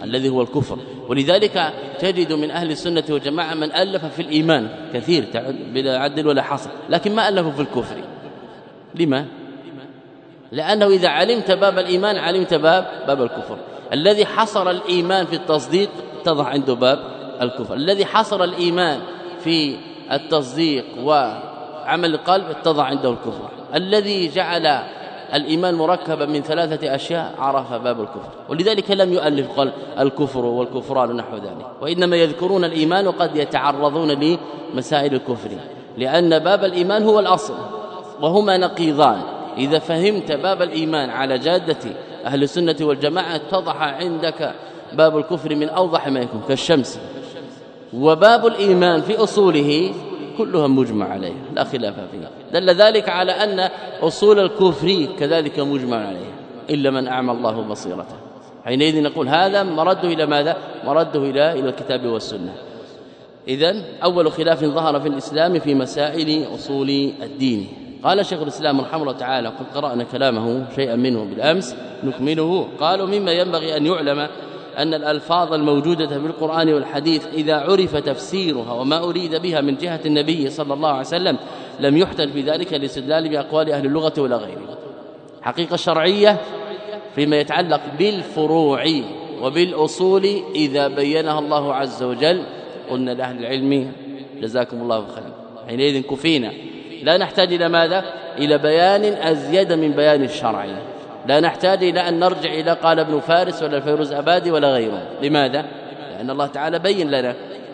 الذي هو الكفر. ولذلك تجد من أهل السنة والجماعة من ألف في الإيمان كثير بلا عدل ولا حصر، لكن ما ألفوا في الكفر. لما؟ لأنه إذا علمت باب الإيمان علمت باب باب الكفر. الذي حصر الإيمان في التصديق اتضح عنده باب الكفر، الذي حصر الإيمان في التصديق وعمل القلب اتضح عنده الكفر، الذي جعل الإيمان مركبا من ثلاثة أشياء عرف باب الكفر. ولذلك لم يؤلف قال الكفر والكفران نحو ذلك، وإنما يذكرون الإيمان وقد يتعرضون لمسائل الكفر، لأن باب الإيمان هو الأصل وهما نقيضان. إذا فهمت باب الإيمان على جادة أهل السنة والجماعة اتضح عندك باب الكفر من أوضح ما يكون كالشمس. وباب الإيمان في أصوله كلها مجمع عليها لا خلاف فيها، دل ذلك على أن أصول الكفر كذلك مجمع عليها إلا من أعمى الله بصيرته. حينئذ نقول هذا مرده إلى ماذا؟ مرده إلى إلى الكتاب والسنة. إذن أول خلاف ظهر في الإسلام في مسائل أصول الدين. قال شيخ الإسلام رحمه الله تعالى، قد قرأنا كلامه شيئا منه بالأمس نكمله، قالوا مما ينبغي أن يعلم أن الألفاظ الموجودة في القرآن والحديث إذا عرف تفسيرها وما أريد بها من جهة النبي صلى الله عليه وسلم لم يحتج في ذلك الاستدلال بأقوال أهل اللغة ولا غيره. حقيقة شرعية فيما يتعلق بالفروع وبالأصول إذا بينها الله عز وجل قلنا لأهل العلم جزاكم الله خيرا، حينئذ كفينا، لا نحتاج إلى ماذا؟ إلى بيان أزيد من بيان الشرع، لا نحتاج إلى أن نرجع إلى قال ابن فارس ولا الفيروز أبادي ولا غيره. لماذا؟ لأن الله تعالى بين لنا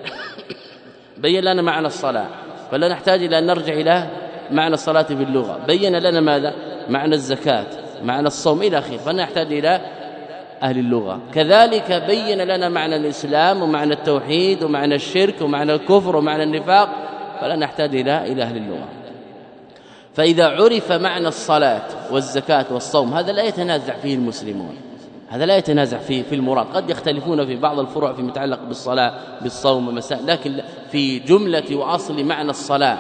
بين لنا معنى الصلاة، فلا نحتاج إلى أن نرجع إلى معنى الصلاة في اللغة. بين لنا ماذا؟ معنى الزكاة، معنى الصوم إلى آخره، فنحتاج إلى أهل اللغة. كذلك بين لنا معنى الإسلام ومعنى التوحيد ومعنى الشرك ومعنى الكفر ومعنى النفاق، فلا نحتاج إلى إلى أهل اللغة. فإذا عرف معنى الصلاة والزكاة والصوم هذا لا يتنازع فيه المسلمون، هذا لا يتنازع فيه في المراد. قد يختلفون في بعض الفروع فيما يتعلق بالصلاة بالصوم ومسائل، لكن في جملة وأصل معنى الصلاة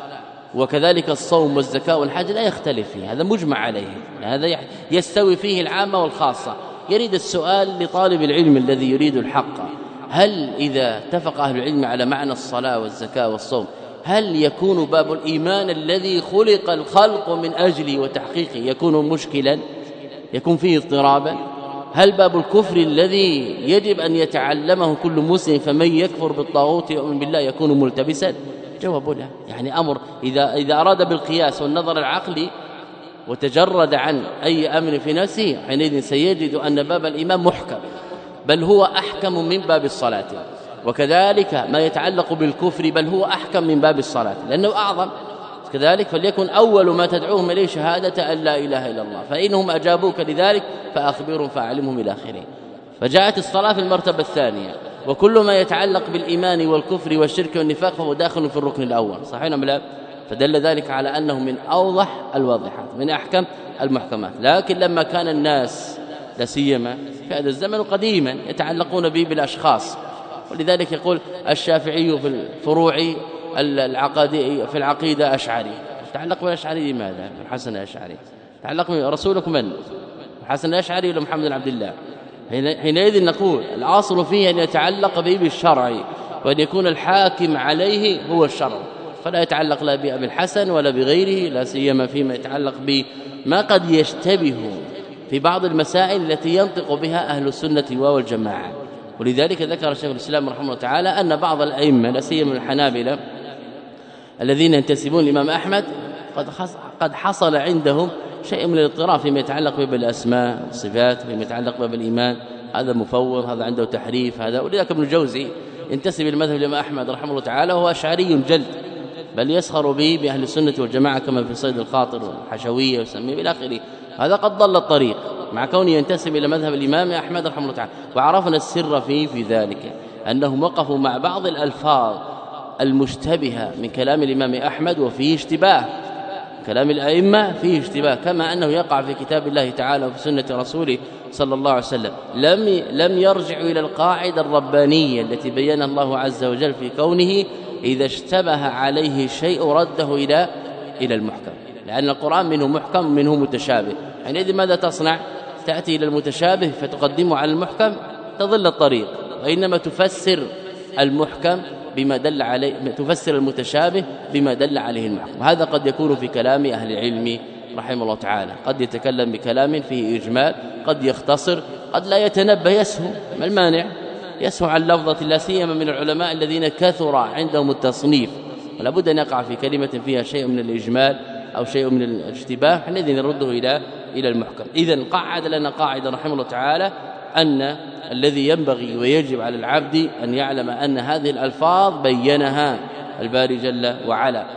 وكذلك الصوم والزكاة والحج لا يختلف فيه، هذا مجمع عليه، هذا يستوي فيه العامة والخاصة. يريد السؤال لطالب العلم الذي يريد الحق، هل إذا اتفق أهل العلم على معنى الصلاة والزكاة والصوم هل يكون باب الإيمان الذي خلق الخلق من أجله وتحقيقه يكون مشكلا، يكون فيه اضطرابا؟ هل باب الكفر الذي يجب أن يتعلمه كل مسلم فمن يكفر بالطاغوت يؤمن بالله يكون ملتبسا؟ جواب لا. يعني أمر إذا, إذا أراد بالقياس والنظر العقلي وتجرد عن أي أمر في نفسه حينئذ سيجد أن باب الإيمان محكم، بل هو أحكم من باب الصلاة. وكذلك ما يتعلق بالكفر بل هو أحكم من باب الصلاة لأنه أعظم. كذلك فليكن أول ما تدعوهم إليه شهادة أن لا إله إلا الله، فإنهم أجابوك لذلك فأخبرهم فأعلمهم إلى آخره. فجاءت الصلاة في المرتبة الثانية، وكل ما يتعلق بالإيمان والكفر والشرك والنفاق فهو داخل في الركن الأول، صحيح أم لا؟ فدل ذلك على أنه من أوضح الواضحات من أحكم المحكمات. لكن لما كان الناس لا سيما في هذا الزمن قديما يتعلقون به بالأشخاص، ولذلك يقول الشافعي في الفروع العقدي في العقيدة أشعري، تعلق بالأشعري لماذا؟ الحسن الأشعري تعلق برسولك من؟ الحسن الأشعري ولا محمد بن عبد الله؟ حينئذ نقول الأصل فيه أن يتعلق به بالشرع وأن يكون الحاكم عليه هو الشرع، فلا يتعلق لا بأبي الحسن ولا بغيره، لا سيما فيما يتعلق بما قد يشتبه في بعض المسائل التي ينطق بها أهل السنة والجماعة. ولذلك ذكر شيخ الإسلام رحمه الله تعالى أن بعض الأئمة لا سيما الحنابلة الذين ينتسبون للإمام أحمد قد قد حصل عندهم شيء من الاضطراب فيما يتعلق بالأسماء والصفات، فيما يتعلق بالإيمان، هذا مفوض، هذا عنده تحريف، هذا. ولذلك ابن الجوزي ينتسب للمذهب الإمام أحمد رحمه الله تعالى وهو أشعري جلد، بل يسخر به بأهل السنة والجماعة كما في صيد الخاطر والحشوية ويسميه إلى آخره. هذا قد ضل الطريق مع كونه ينتسب إلى مذهب الإمام أحمد رحمه الله تعالى. وعرفنا السر فيه في ذلك أنهم وقفوا مع بعض الألفاظ المشتبهة من كلام الإمام أحمد وفيه اشتباه، كلام الأئمة فيه اشتباه كما أنه يقع في كتاب الله تعالى وفي سنة رسوله صلى الله عليه وسلم. لم لم يرجع إلى القاعدة الربانية التي بينها الله عز وجل في كونه إذا اشتبه عليه شيء رده إلى إلى المحكم، لأن القرآن منه محكم منه متشابه. حينئذ ماذا تصنع؟ تأتي إلى المتشابه فتقدمه على المحكم؟ تضل الطريق، وإنما تفسر المحكم بما دل عليه، تفسر المتشابه بما دل عليه المحكم. هذا قد يكون في كلام أهل العلم رحمه الله تعالى، قد يتكلم بكلام فيه إجمال، قد يختصر، قد لا يتنبه يسهو. ما المانع؟ يسهو عن لفظة، لا سيما من العلماء الذين كثر عندهم التصنيف، ولا بد أن يقع في كلمة فيها شيء من الإجمال أو شيء من الاشتباه، حينئذ نرده إلى إلى المحكم. إذن قعد لنا قاعدة رحمه الله تعالى أن الذي ينبغي ويجب على العبد أن يعلم أن هذه الألفاظ بينها الباري جل وعلا.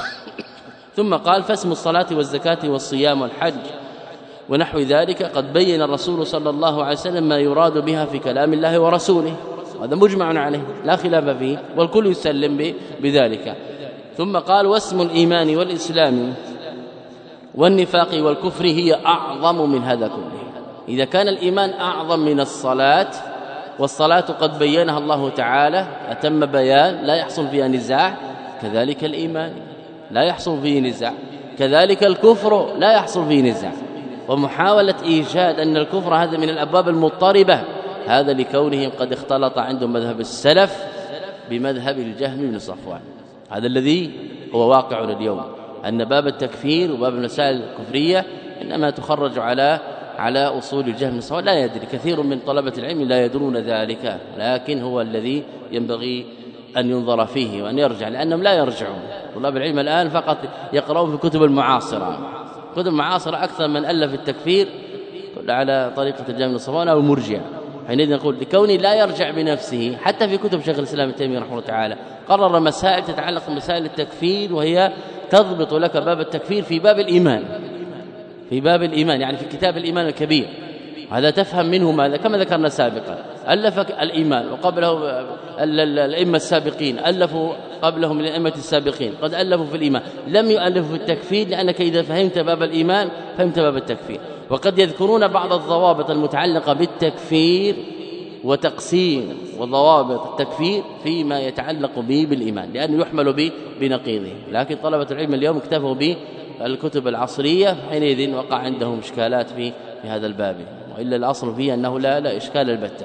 ثم قال: فاسم الصلاة والزكاة والصيام والحج ونحو ذلك قد بين الرسول صلى الله عليه وسلم ما يراد بها في كلام الله ورسوله، هذا مجمع عليه لا خلاف فيه والكل يسلم بذلك. ثم قال: واسم الإيمان والإسلام والنفاق والكفر هي أعظم من هذا كله. إذا كان الإيمان أعظم من الصلاة، والصلاة قد بينها الله تعالى أتم بيان لا يحصل فيها نزاع، كذلك الإيمان لا يحصل فيه نزاع، كذلك الكفر لا يحصل فيه نزاع. ومحاولة إيجاد أن الكفر هذا من الأبواب المضطربة، هذا لكونهم قد اختلط عندهم مذهب السلف بمذهب الجهم بن صفوان. هذا الذي هو واقع اليوم، أن باب التكفير وباب المسائل الكفرية إنما تخرج على على أصول الجهم بن صفوان. لا يدري كثير من طلبة العلم لا يدرون ذلك، لكن هو الذي ينبغي أن ينظر فيه وأن يرجع، لأنهم لا يرجعون. طلاب العلم الآن فقط يقرؤون في كتب المعاصرة، كتب المعاصرة أكثر من ألف التكفير على طريقة الجهم بن صفوان أو المرجع. حينئذ نقول لكوني لا يرجع بنفسه، حتى في كتب شيخ الإسلام ابن تيمية رحمه الله تعالى قرر مسائل تتعلق بمسائل التكفير، وهي تضبط لك باب التكفير في باب الإيمان، في باب الإيمان يعني في كتاب الإيمان الكبير. هذا تفهم منه ماذا؟ كما ذكرنا سابقا، ألف الإيمان وقبله الأئمة السابقين، ألفوا قبلهم الأئمة السابقين، قد ألفوا في الإيمان، لم يؤلفوا في التكفير، لأنك إذا فهمت باب الإيمان فهمت باب التكفير. وقد يذكرون بعض الضوابط المتعلقة بالتكفير وتقسيم وضوابط التكفير فيما يتعلق به بالإيمان، لأنه يحمل به بنقيضه. لكن طلبة العلم اليوم اكتفوا بالكتب العصرية، حينئذ وقع عندهم إشكالات في في هذا الباب، وإلا الأصل فيه أنه لا لا إشكال البتة.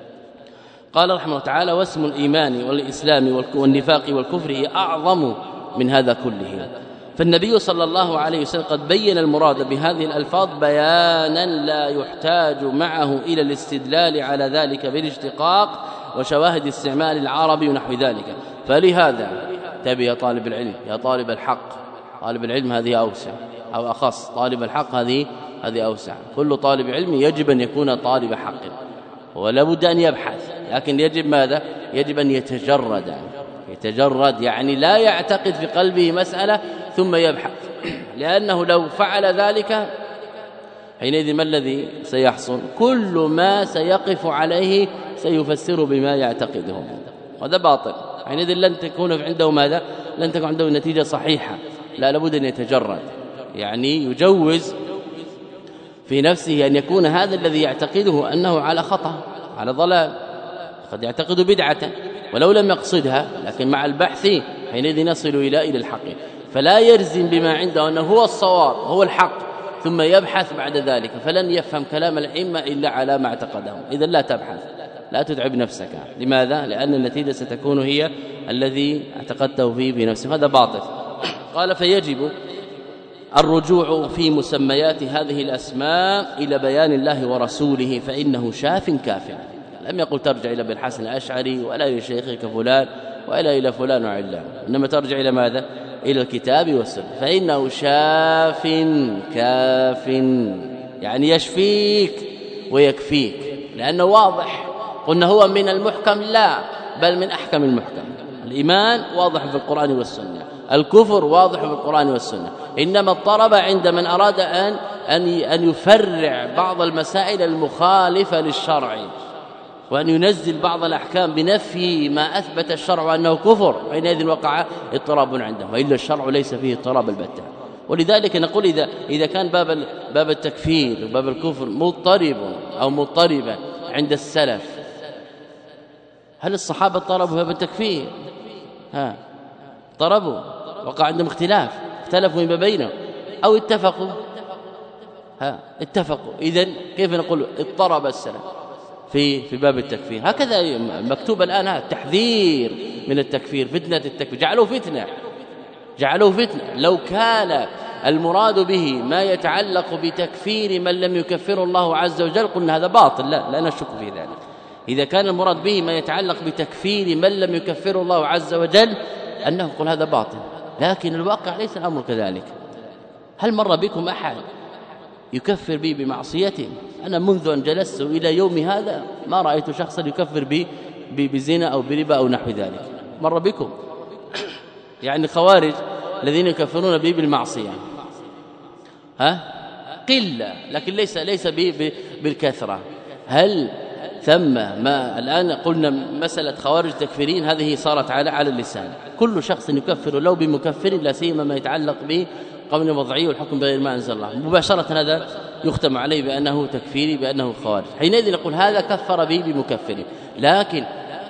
قال رحمه الله تعالى: واسم الإيمان والإسلام والنفاق والكفر هي أعظم من هذا كله. فالنبي صلى الله عليه وسلم قد بين المراد بهذه الألفاظ بيانا لا يحتاج معه إلى الاستدلال على ذلك بالاشتقاق وشواهد استعمال العرب ونحو ذلك. فلهذا تبي يا طالب العلم، يا طالب الحق، طالب العلم هذه أوسع أو أخص، طالب الحق هذه هذه أوسع. كل طالب علم يجب أن يكون طالب حق، ولا بد أن يبحث، لكن يجب ماذا؟ يجب أن يتجرد، يتجرد يعني لا يعتقد في قلبه مسألة ثم يبحث، لأنه لو فعل ذلك حينئذ ما الذي سيحصل؟ كل ما سيقف عليه سيفسر بما يعتقده، وهذا باطل. حينئذ لن تكون عنده ماذا؟ لن تكون عنده نتيجة صحيحة، لا لابد أن يتجرد، يعني يجوز في نفسه أن يكون هذا الذي يعتقده أنه على خطأ، على ضلال، قد يعتقد بدعة ولو لم يقصدها، لكن مع البحث حينئذ نصل إلى إلى الحق. فلا يرزم بما عنده أنه هو الصواب هو الحق ثم يبحث بعد ذلك، فلن يفهم كلام الأئمة إلا على ما اعتقدهم. إذا لا تبحث، لا تتعب نفسك. لماذا؟ لأن النتيجة ستكون هي الذي اعتقدته فيه بنفسه، هذا باطل. قال: فيجب الرجوع في مسميات هذه الأسماء إلى بيان الله ورسوله، فإنه شاف كافٍ. لم يقل ترجع إلى ابن الحسن الأشعري ولا إلى شيخك فلان ولا إلى فلان وعلان، إنما ترجع إلى ماذا؟ إلى الكتاب والسنة. فإنه شاف كاف، يعني يشفيك ويكفيك، لأنه واضح. قلنا هو من المحكم؟ لا، بل من أحكم المحكم. الإيمان واضح في القرآن والسنة، الكفر واضح في القرآن والسنة، إنما اضطرب عند من أراد أن أن يفرع بعض المسائل المخالفة للشرع، وأن ينزل بعض الأحكام بنفي ما أثبت الشرع أنه كفر، حينئذ وقع اضطراب عنده، وإلا الشرع ليس فيه اضطراب البتة. ولذلك نقول إذا إذا كان باب باب التكفير وباب الكفر مضطرب أو مضطربا عند السلف، هل الصحابة اضطربوا باب التكفير؟ ها اضطربوا، وقع عندهم اختلاف، اختلفوا ما بينهم، أو اتفقوا؟ ها اتفقوا. إذن كيف نقول اضطرب السلف؟ في في باب التكفير. هكذا مكتوب الآن التحذير من التكفير، فتنة التكفير، جعلوه فتنة جعلوه فتنة. لو كان المراد به ما يتعلق بتكفير من لم يكفره الله عز وجل قلنا هذا باطل، لا لا نشك في ذلك. إذا كان المراد به ما يتعلق بتكفير من لم يكفره الله عز وجل أنه قل هذا باطل، لكن الواقع ليس الأمر كذلك. هل مر بكم أحد يكفر بي بمعصيته؟ أنا منذ أن جلست إلى يوم هذا ما رأيت شخصا يكفر بي بزنا أو بربا أو نحو ذلك. مر بكم؟ يعني خوارج الذين يكفرون به بالمعصية ها قلة، لكن ليس ليس بالكثرة. هل ثم ما الآن قلنا مسألة خوارج تكفيرين هذه صارت على على اللسان، كل شخص يكفر لو بمكفر، لا سيما ما يتعلق به قول وضعي والحكم بغير ما أنزل الله، مباشرة هذا يختم عليه بأنه تكفيري بأنه خوارج. حينئذ نقول هذا كفر به بمكفر. لكن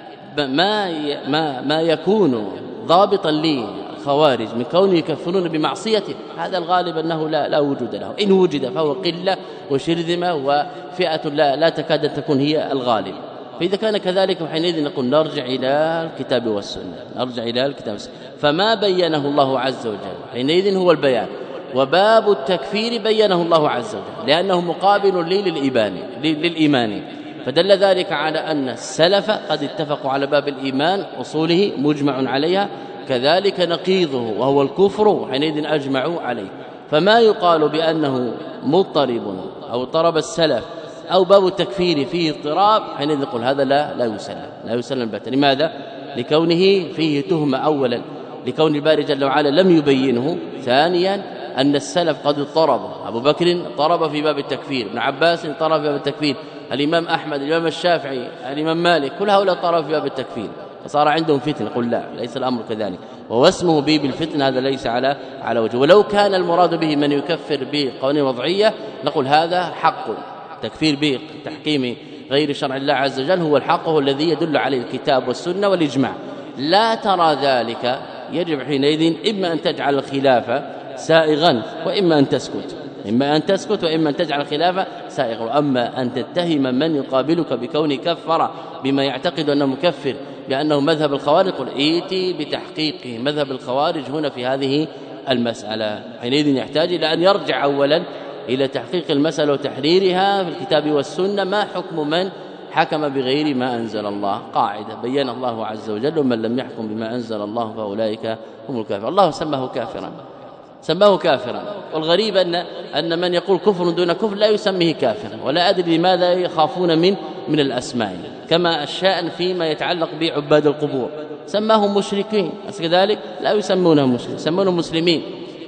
ما ما ما يكون ضابطا للخوارج من كونه يكفرون بمعصيته هذا الغالب أنه لا لا وجود له، إن وجد فهو قلة وشرذمة وفئة لا لا تكاد أن تكون هي الغالب. فإذا كان كذلك حينئذ نقول نرجع إلى الكتاب والسنة، نرجع إلى الكتاب والسنة. فما بينه الله عز وجل حينئذ هو البيان، وباب التكفير بينه الله عز وجل لأنه مقابل لي للإيمان للإيمان فدل ذلك على أن السلف قد اتفقوا على باب الإيمان أصوله مجمع عليها، كذلك نقيضه وهو الكفر حينئذ أجمعوا عليه. فما يقال بأنه مضطرب أو اضطرب السلف أو باب التكفير فيه اضطراب حينئذ نقول هذا لا لا يسلم لا يسلم بتا. لماذا؟ لكونه فيه تهمة أولا، لكون الباري جل وعلا لم يبينه، ثانيا أن السلف قد اضطربوا، أبو بكر اضطرب في باب التكفير، ابن عباس اضطرب في باب التكفير، الإمام أحمد، الإمام الشافعي، الإمام مالك، كل هؤلاء اضطربوا في باب التكفير، فصار عندهم فتنة. قل لا ليس الأمر كذلك، واسمه به بالفتنة هذا ليس على على وجه. ولو كان المراد به من يكفر بقوانين وضعية نقول هذا حق، تكفير به تحكيم غير شرع الله عز وجل هو الحق، هو الذي يدل عليه الكتاب والسنة والإجماع. لا ترى ذلك يجب حينئذ إما أن تجعل الخلافة سائغا وإما أن تسكت، إما أن تسكت وإما أن تجعل الخلافة سائغا. أما أن تتهم من يقابلك بكون كفر بما يعتقد أنه مكفر بأنه مذهب الخوارج قل إيتي بتحقيقه مذهب الخوارج هنا في هذه المسألة. حينئذ يحتاج إلى أن يرجع أولا إلى تحقيق المسألة وتحريرها في الكتاب والسنة. ما حكم من حكم بغير ما أنزل الله؟ قاعدة بين الله عز وجل ومن لم يحكم بما أنزل الله فأولئك هم الكافرون. الله سماه كافرا سماه كافرا والغريب أن أن من يقول كفر دون كفر لا يسميه كافرا، ولا أدري لماذا يخافون من من الأسماء. كما الشأن فيما يتعلق بعباد القبور سماهم مشركين، كذلك لا يسمونهم مشركين، يسمونهم مسلمين،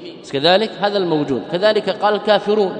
كذلك هذا الموجود. كذلك قال الكافرون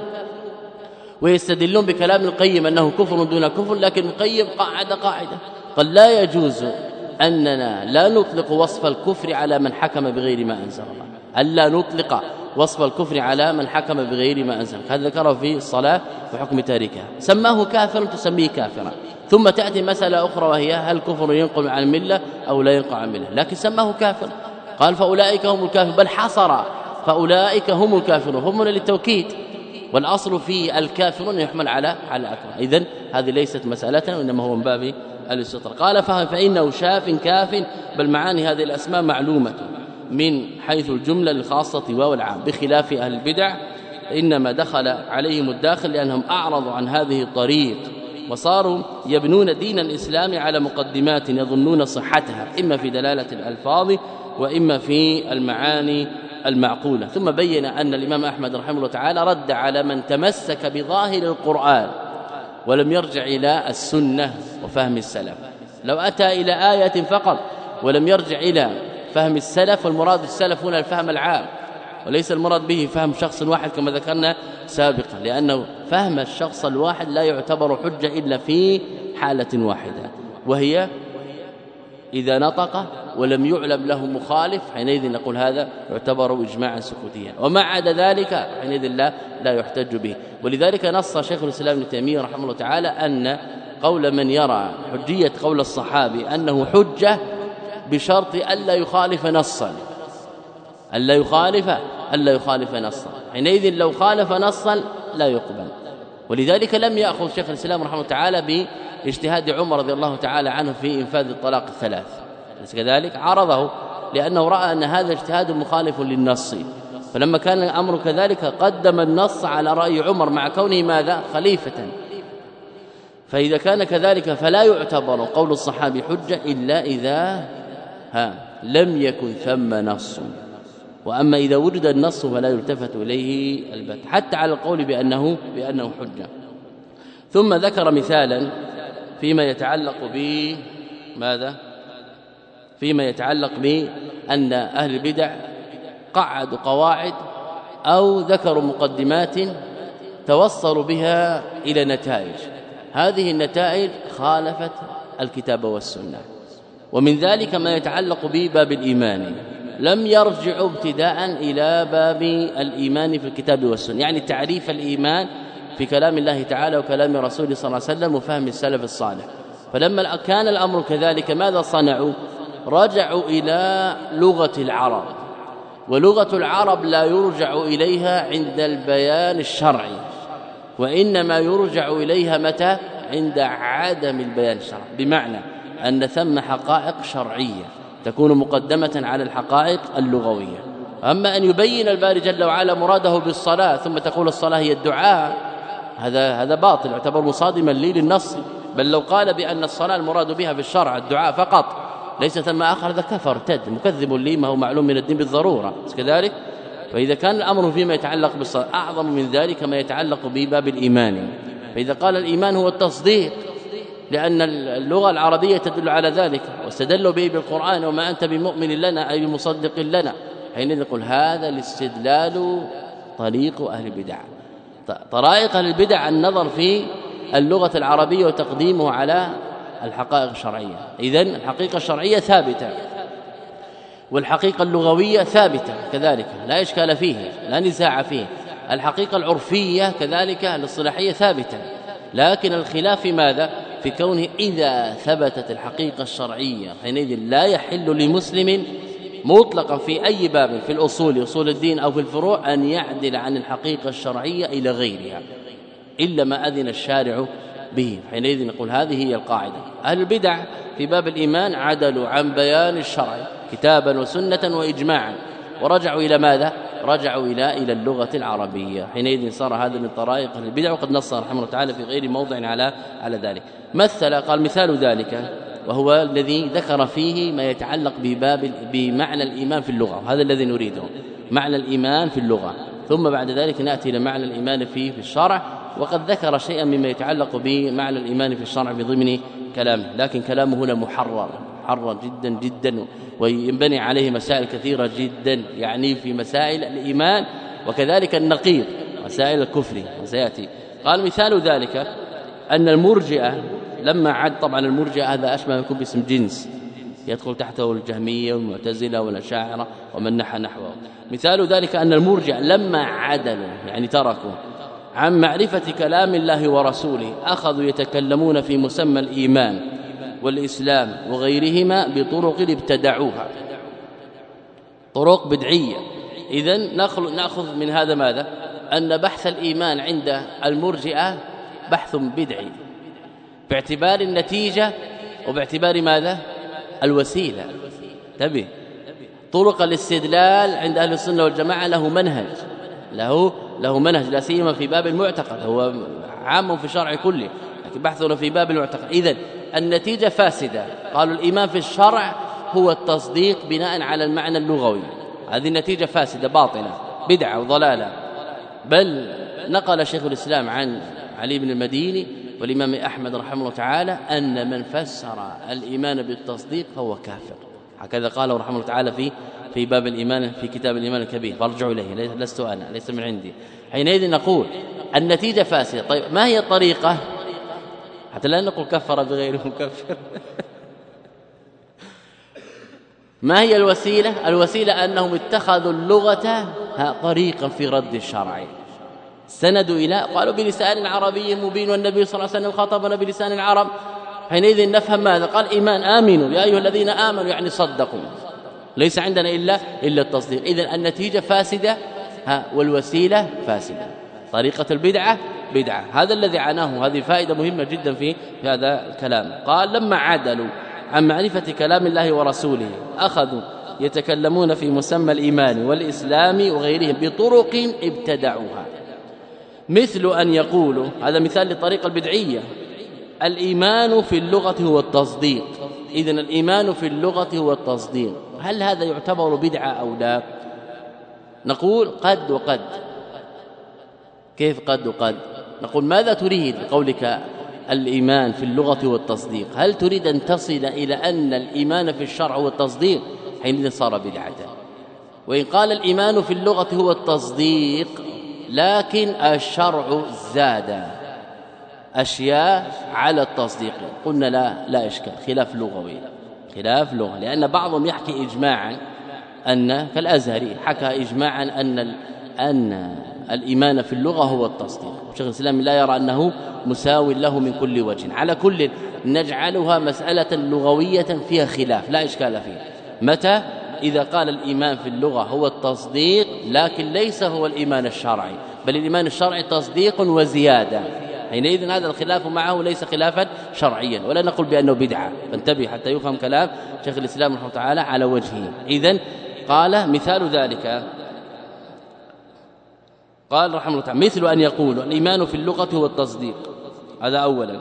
ويستدلون بكلام القيم أنه كفر دون كفر، لكن القيم قاعدة قاعدة قال لا يجوز أننا لا نطلق وصف الكفر على من حكم بغير ما أنزل الله، ألا نطلق وصف الكفر على من حكم بغير ما أنزل. هذا ذكره في الصلاة وحكم تاركها، سماه كافرا تسميه كافرا. ثم تأتي مسألة أخرى وهي هل الكفر ينقل عن الملة أو لا ينقل عن الملة، لكن سماه كافر قال فأولئك هم الكافرون، بل حصر فأولئك هم الكافرون، هم للتوكيد، والأصل في الكافرون يحمل على على أكبر. إذن هذه ليست مسألة وإنما هو من باب الاستطراد. قال فإنه شاف كاف، بل معاني هذه الأسماء معلومة من حيث الجملة الخاصة والعام، بخلاف أهل البدع إنما دخل عليهم الداخل لأنهم أعرضوا عن هذه الطريق وصاروا يبنون دين الإسلام على مقدمات يظنون صحتها إما في دلالة الألفاظ وإما في المعاني المعقولة. ثم بين أن الإمام أحمد رحمه الله تعالى رد على من تمسك بظاهر القرآن ولم يرجع إلى السنة وفهم السلف. لو أتى إلى آية فقط ولم يرجع إلى فهم السلف، والمراد السلف هنا الفهم العام وليس المراد به فهم شخص واحد كما ذكرنا سابقا، لأنه فهم الشخص الواحد لا يعتبر حجة إلا في حالة واحدة، وهي إذا نطق ولم يعلم له مخالف حينئذ نقول هذا يعتبر إجماعا سكوتيا، وما عدا ذلك حينئذ لا لا يحتج به. ولذلك نص شيخ الإسلام ابن تيمية رحمه الله تعالى أن قول من يرى حجية قول الصحابي أنه حجة بشرط ألا يخالف نصا، ألا يخالف ألا يخالف نصا، حينئذ لو خالف نصا لا يقبل. ولذلك لم يأخذ شيخ الإسلام رحمه الله تعالى اجتهاد عمر رضي الله تعالى عنه في إنفاذ الطلاق الثلاث، كذلك عرضه لأنه رأى أن هذا اجتهاد مخالف للنص، فلما كان الأمر كذلك قدم النص على رأي عمر مع كونه ماذا خليفة. فإذا كان كذلك فلا يعتبر قول الصحابي حجة إلا إذا ها لم يكن ثم نص، وأما إذا وجد النص فلا يلتفت إليه البت حتى على القول بأنه بأنه حجة. ثم ذكر مثالا فيما يتعلق ب ماذا فيما يتعلق بأن أهل البدع قعدوا قواعد أو ذكروا مقدمات توصلوا بها إلى نتائج، هذه النتائج خالفت الكتاب والسنة. ومن ذلك ما يتعلق بباب الإيمان، لم يرجعوا ابتداء إلى باب الإيمان في الكتاب والسنة، يعني تعريف الإيمان في كلام الله تعالى وكلام رسوله صلى الله عليه وسلم وفهم السلف الصالح. فلما كان الأمر كذلك ماذا صنعوا؟ رجعوا إلى لغة العرب، ولغة العرب لا يرجع إليها عند البيان الشرعي، وإنما يرجع إليها متى؟ عند عدم البيان الشرعي، بمعنى أن ثم حقائق شرعية تكون مقدمة على الحقائق اللغوية. أما أن يبين الباري جل وعلا مراده بالصلاة ثم تقول الصلاة هي الدعاء، هذا هذا باطل يعتبر مصادما لي للنص، بل لو قال بأن الصلاة المراد بها في الشرع الدعاء فقط ليس ثم آخر هذا كفر تد مكذب لي ما هو معلوم من الدين بالضرورة كذلك. فإذا كان الأمر فيما يتعلق بالصلاة أعظم من ذلك ما يتعلق بباب الإيمان، فإذا قال الإيمان هو التصديق لأن اللغة العربية تدل على ذلك، واستدلوا به بالقرآن وما أنت بمؤمن لنا أي بمصدق لنا، حينئذ نقول هذا الاستدلال طريق أهل البدع. طرائق أهل البدع النظر في اللغة العربية وتقديمه على الحقائق الشرعية. إذن الحقيقة الشرعية ثابتة والحقيقة اللغوية ثابتة كذلك لا إشكال فيه لا نزاع فيه. الحقيقة العرفية كذلك الاصطلاحية ثابتة، لكن الخلاف في ماذا؟ في كونه إذا ثبتت الحقيقة الشرعية حينئذ لا يحل لمسلم مطلقا في أي باب في الأصول أصول الدين أو في الفروع أن يعدل عن الحقيقة الشرعية إلى غيرها إلا ما أذن الشارع به، حينئذ نقول هذه هي القاعدة. أهل البدع في باب الإيمان عدلوا عن بيان الشرع كتابا وسنة وإجماعا ورجعوا إلى ماذا؟ رجعوا إلى إلى اللغة العربية، حينئذ صار هذا من طرائق البدع، وقد نص رحمه الله تعالى في غير موضع على على ذلك. مثل قال مثال ذلك وهو الذي ذكر فيه ما يتعلق بباب بمعنى الإيمان في اللغة، وهذا الذي نريده معنى الإيمان في اللغة، ثم بعد ذلك نأتي إلى معنى الإيمان في في الشرع، وقد ذكر شيئا مما يتعلق بمعنى الإيمان في الشرع في ضمن كلامه، لكن كلامه هنا محرر محرر جدا جدا وينبني عليه مسائل كثيرة جدا، يعني في مسائل الإيمان وكذلك النقيض مسائل الكفر وسيأتي. قال مثال ذلك أن المرجئة لما عد، طبعا المرجئة هذا أشبه يكون باسم جنس يدخل تحته الجهمية والمعتزلة والأشاعرة ومن نحى نحوه. مثال ذلك أن المرجئة لما عدلوا يعني تركوا عن معرفة كلام الله ورسوله أخذوا يتكلمون في مسمى الإيمان والإسلام وغيرهما بطرق ابتدعوها، طرق بدعية. إذن نأخذ من هذا ماذا؟ أن بحث الإيمان عند المرجئة بحث بدعي باعتبار النتيجة وباعتبار ماذا؟ الوسيلة. تبه طرق الاستدلال عند أهل السنة والجماعة له منهج له له منهج لا سيما في باب المعتقد، هو عام في الشرع كله لكن بحثنا في باب المعتقد. إذن النتيجة فاسدة، قالوا الإيمان في الشرع هو التصديق بناء على المعنى اللغوي، هذه النتيجة فاسدة باطلة بدعة وضلالة. بل نقل شيخ الإسلام عن علي بن المديني والإمام أحمد رحمه الله تعالى أن من فسر الإيمان بالتصديق فهو كافر، هكذا قاله رحمه الله تعالى في في باب الإيمان في كتاب الإيمان الكبير، فارجعوا إليه لست أنا ليس من عندي. حينئذ نقول النتيجة فاسدة. طيب ما هي الطريقة حتى لا نقول كفر بغير مكفر؟ ما هي الوسيلة؟ الوسيلة أنهم اتخذوا اللغة طريقا في رد الشرع، سندوا إلى قالوا بلسان عربي مبين والنبي صلى الله عليه وسلم خاطبنا بلسان العرب، حينئذ نفهم ماذا؟ قال إيمان آمنوا يا أيها الذين آمنوا يعني صدقوا، ليس عندنا إلا إلا التصديق. إذن النتيجة فاسدة ها والوسيلة فاسدة. طريقة البدعة بدعة. هذا الذي عناه، هذه فائدة مهمة جدا في هذا الكلام. قال لما عدلوا عن معرفة كلام الله ورسوله أخذوا يتكلمون في مسمى الإيمان والإسلام وغيرهم بطرق ابتدعوها، مثل أن يقولوا، هذا مثال للطريقة البدعية، الإيمان في اللغة هو التصديق. إذن الإيمان في اللغة هو التصديق، هل هذا يعتبر بدعة أو لا؟ نقول قد وقد. كيف قد وقد؟ نقول ماذا تريد بقولك الإيمان في اللغة والتصديق؟ هل تريد أن تصل إلى أن الإيمان في الشرع هو التصديق؟ حينئذ صار بدعة. وإن قال الإيمان في اللغة هو التصديق لكن الشرع زاد أشياء على التصديق، قلنا لا لا إشكال، خلاف لغوي، خلاف لغة، لأن بعضهم يحكي إجماعا أن كالأزهري حكى إجماعا أن أن الإيمان في اللغة هو التصديق، شيخ الإسلام لا يرى أنه مساو له من كل وجه. على كل نجعلها مسألة لغوية فيها خلاف لا إشكال فيه. متى؟ إذا قال الإيمان في اللغة هو التصديق لكن ليس هو الإيمان الشرعي، بل الإيمان الشرعي تصديق وزيادة، حينئذ هذا الخلاف معه ليس خلافا شرعيا، ولا نقول بأنه بدعة، فانتبه حتى يفهم كلام شيخ الإسلام رحمه الله تعالى على وجهه. إذن قال مثال ذلك، قال رحمه الله تعالى مثل أن يقول الإيمان في اللغة هو التصديق، هذا أولا.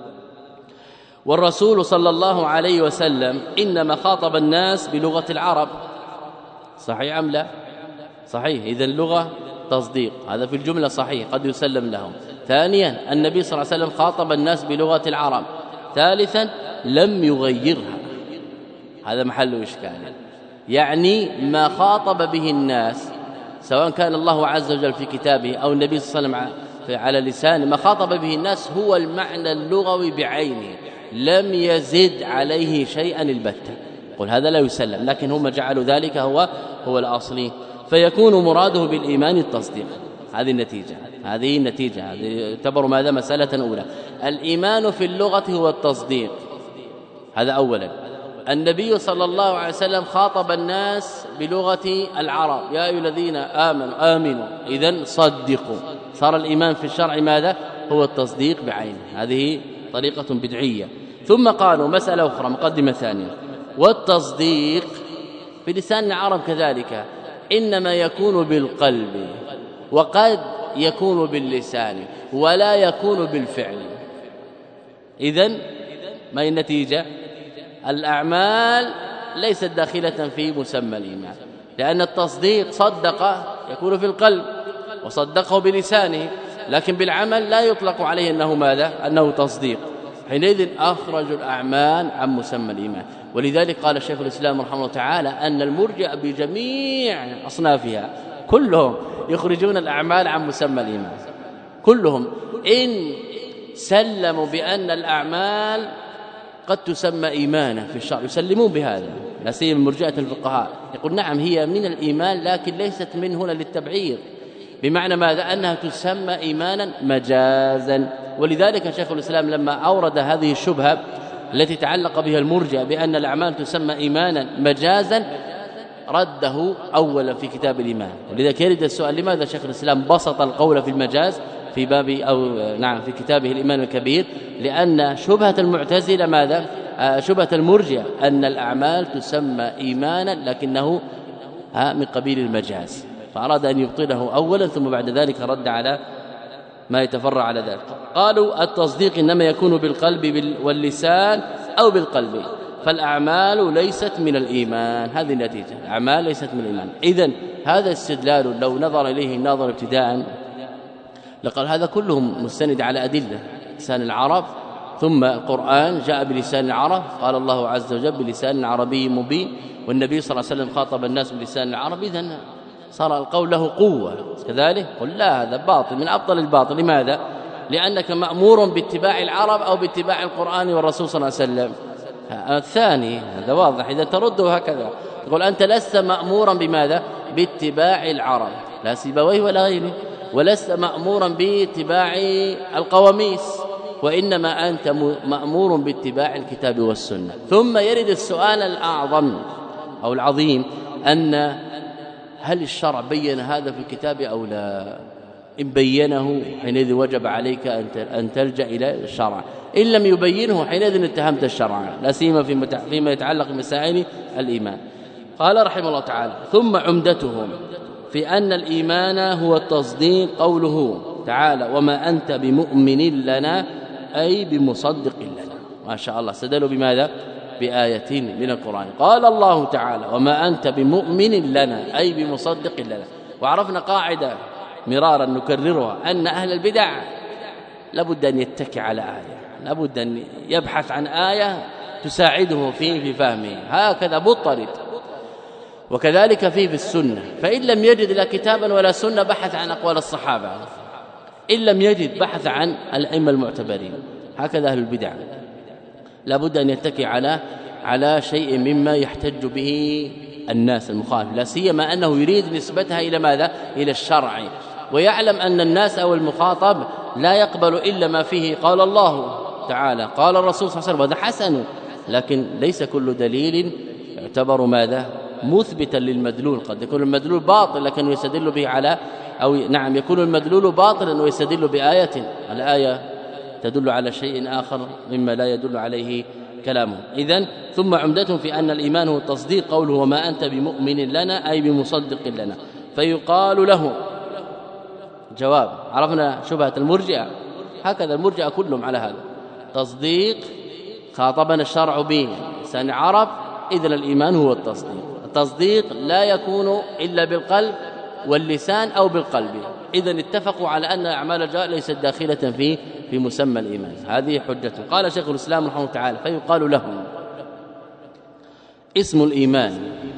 والرسول صلى الله عليه وسلم إنما خاطب الناس بلغة العرب، صحيح أم لا؟ صحيح، إذن اللغة تصديق، هذا في الجملة صحيح قد يسلم لهم. ثانيا النبي صلى الله عليه وسلم خاطب الناس بلغة العرب. ثالثا لم يغيرها، هذا محل إشكال، يعني ما خاطب به الناس سواء كان الله عز وجل في كتابه أو النبي صلى الله عليه وسلم على لسانه، ما خاطب به الناس هو المعنى اللغوي بعينه، لم يزد عليه شيئا البتة، قل هذا لا يسلم، لكن هم جعلوا ذلك هو هو الأصلي، فيكون مراده بالإيمان التصديق. هذه النتيجة، هذه النتيجة، هذه يعتبر ماذا؟ مسألة أولى. الإيمان في اللغة هو التصديق، هذا أولا. النبي صلى الله عليه وسلم خاطب الناس بلغة العرب، يا أيها الذين آمنوا آمنوا، إذن صدقوا، صار الإيمان في الشرع ماذا؟ هو التصديق بعينه. هذه طريقة بدعية. ثم قالوا مسألة أخرى، مقدمة ثانية، والتصديق في لسان العرب كذلك إنما يكون بالقلب، وقد يكون باللسان، ولا يكون بالفعل. إذن ما هي النتيجة؟ الأعمال ليست داخلة في مسمى الإيمان، لأن التصديق صدق يكون في القلب وصدقه بلسانه، لكن بالعمل لا يطلق عليه أنه ماذا؟ أنه تصديق، حينئذ أخرج الأعمال عن مسمى الإيمان. ولذلك قال الشيخ الإسلام رحمه الله تعالى أن المرجئة بجميع أصنافها كلهم يخرجون الأعمال عن مسمى الإيمان، كلهم إن سلموا بأن الأعمال قد تسمى إيمانا في الشرع، يسلمون بهذا، لا سيما مرجئة الفقهاء، يقول نعم هي من الإيمان لكن ليست من هنا للتبعير، بمعنى ماذا؟ أنها تسمى إيمانا مجازا. ولذلك شيخ الإسلام لما أورد هذه الشبهة التي تعلق بها المرجئة بأن الأعمال تسمى إيمانا مجازا رده أولا في كتاب الإيمان. ولذلك يرد السؤال لماذا شيخ الإسلام بسط القول في المجاز في باب أو نعم في كتابه الإيمان الكبير؟ لأن شبهة المعتزلة ماذا؟ شبهة المرجئة أن الأعمال تسمى إيمانا لكنه من قبيل المجاز، فأراد أن يبطله أولا ثم بعد ذلك رد على ما يتفرع على ذلك. قالوا التصديق إنما يكون بالقلب واللسان أو بالقلب، فالأعمال ليست من الإيمان، هذه النتيجة، الأعمال ليست من الإيمان. إذن هذا استدلال لو نظر إليه الناظر ابتداء لقال هذا كلهم مستند على أدلة، لسان العرب ثم القرآن جاء بلسان العرب، قال الله عز وجل بلسان عربي مبين، والنبي صلى الله عليه وسلم خاطب الناس بلسان العرب، إذن صار القول له قوة كذلك. قل لا، هذا باطل من أبطل الباطل. لماذا؟ لأنك مأمور باتباع العرب أو باتباع القرآن والرسول صلى الله عليه وسلم. الثاني هذا واضح، إذا ترده هكذا تقول أنت لست مأمورا بماذا؟ باتباع العرب، لا سيبويه ولا غيره، ولست مأمورا باتباع القواميس، وإنما أنت مأمور باتباع الكتاب والسنة. ثم يرد السؤال الأعظم أو العظيم، أن هل الشرع بين هذا في الكتاب أو لا؟ إن بينه حينئذ وجب عليك أن تلجأ إلى الشرع، إن لم يبينه حينئذ اتهمت الشرع، لا سيما فيما يتعلق بمسائل الإيمان. قال رحمه الله تعالى: ثم عمدتهم في أن الإيمان هو التصديق قوله تعالى: وما أنت بمؤمن لنا، أي بمصدق لنا. ما شاء الله، استدلوا بماذا؟ بآية من القرآن. قال الله تعالى: وما أنت بمؤمن لنا، أي بمصدق لنا. وعرفنا قاعدة مرارا نكررها، أن أهل البدع لابد أن يتكي على آية، لابد أن يبحث عن آية تساعده فيه في فهمه، هكذا مضطرد. وكذلك فيه في السنة، فإن لم يجد لا كتابا ولا سنة بحث عن أقوال الصحابة، إن لم يجد بحث عن الأئمة المعتبرين. هكذا أهل البدع لابد أن يتكي على على شيء مما يحتج به الناس المخالف، لا سيما أنه يريد نسبتها إلى ماذا؟ إلى الشرع، ويعلم أن الناس أو المخاطب لا يقبل إلا ما فيه قال الله تعالى قال الرسول صلى الله عليه وسلم، وهذا حسن، لكن ليس كل دليل يعتبر ماذا؟ مثبتا للمدلول. قد يكون المدلول باطل لكن يستدل به على، أو نعم يكون المدلول باطلا ويستدل بآية، الآية تدل على شيء آخر مما لا يدل عليه كلامه. إذن ثم عمدتهم في أن الإيمان هو التصديق قوله: وما أنت بمؤمن لنا، أي بمصدق لنا. فيقال له جواب، عرفنا شبهة المرجئة، هكذا المرجئة كلهم على هذا، تصديق خاطبنا الشرع به لسان عرب، إذن الإيمان هو التصديق. التصديق لا يكون إلا بالقلب واللسان أو بالقلب، إذن اتفقوا على أن أعمال الجوارح ليست داخلة في في مسمى الإيمان. هذه حجته. قال شيخ الإسلام رحمه الله تعالى: فيقال لهم اسم الإيمان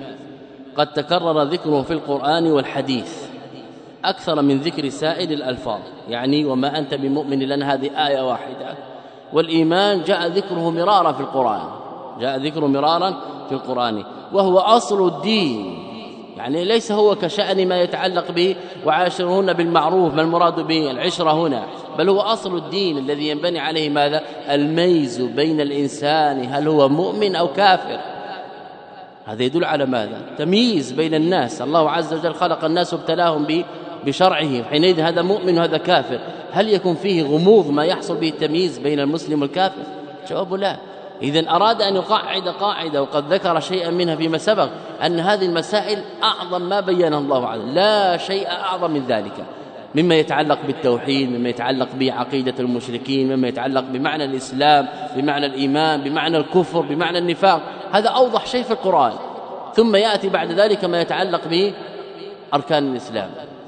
قد تكرر ذكره في القرآن والحديث أكثر من ذكر سائر الألفاظ، يعني وما أنت بمؤمن لنا هذه آية واحدة، والإيمان جاء ذكره مرارا في القرآن، جاء ذكره مرارا في القرآن، وهو أصل الدين، يعني ليس هو كشأن ما يتعلق به وعاشرهن بالمعروف، ما المراد به العشرة هنا، بل هو أصل الدين الذي ينبني عليه ماذا؟ الميز بين الإنسان هل هو مؤمن أو كافر. هذا يدل على ماذا؟ تمييز بين الناس، الله عز وجل خلق الناس وابتلاهم بشرعه، حينئذ هذا مؤمن وهذا كافر، هل يكون فيه غموض ما يحصل به التمييز بين المسلم والكافر؟ جواب لا. إذن أراد أن يقعد قاعدة، وقد ذكر شيئا منها فيما سبق، أن هذه المسائل أعظم ما بينها الله عز وجل، لا شيء أعظم من ذلك، مما يتعلق بالتوحيد، مما يتعلق بعقيدة المشركين، مما يتعلق بمعنى الإسلام، بمعنى الإيمان، بمعنى الكفر، بمعنى النفاق، هذا أوضح شيء في القرآن. ثم يأتي بعد ذلك ما يتعلق بأركان الإسلام.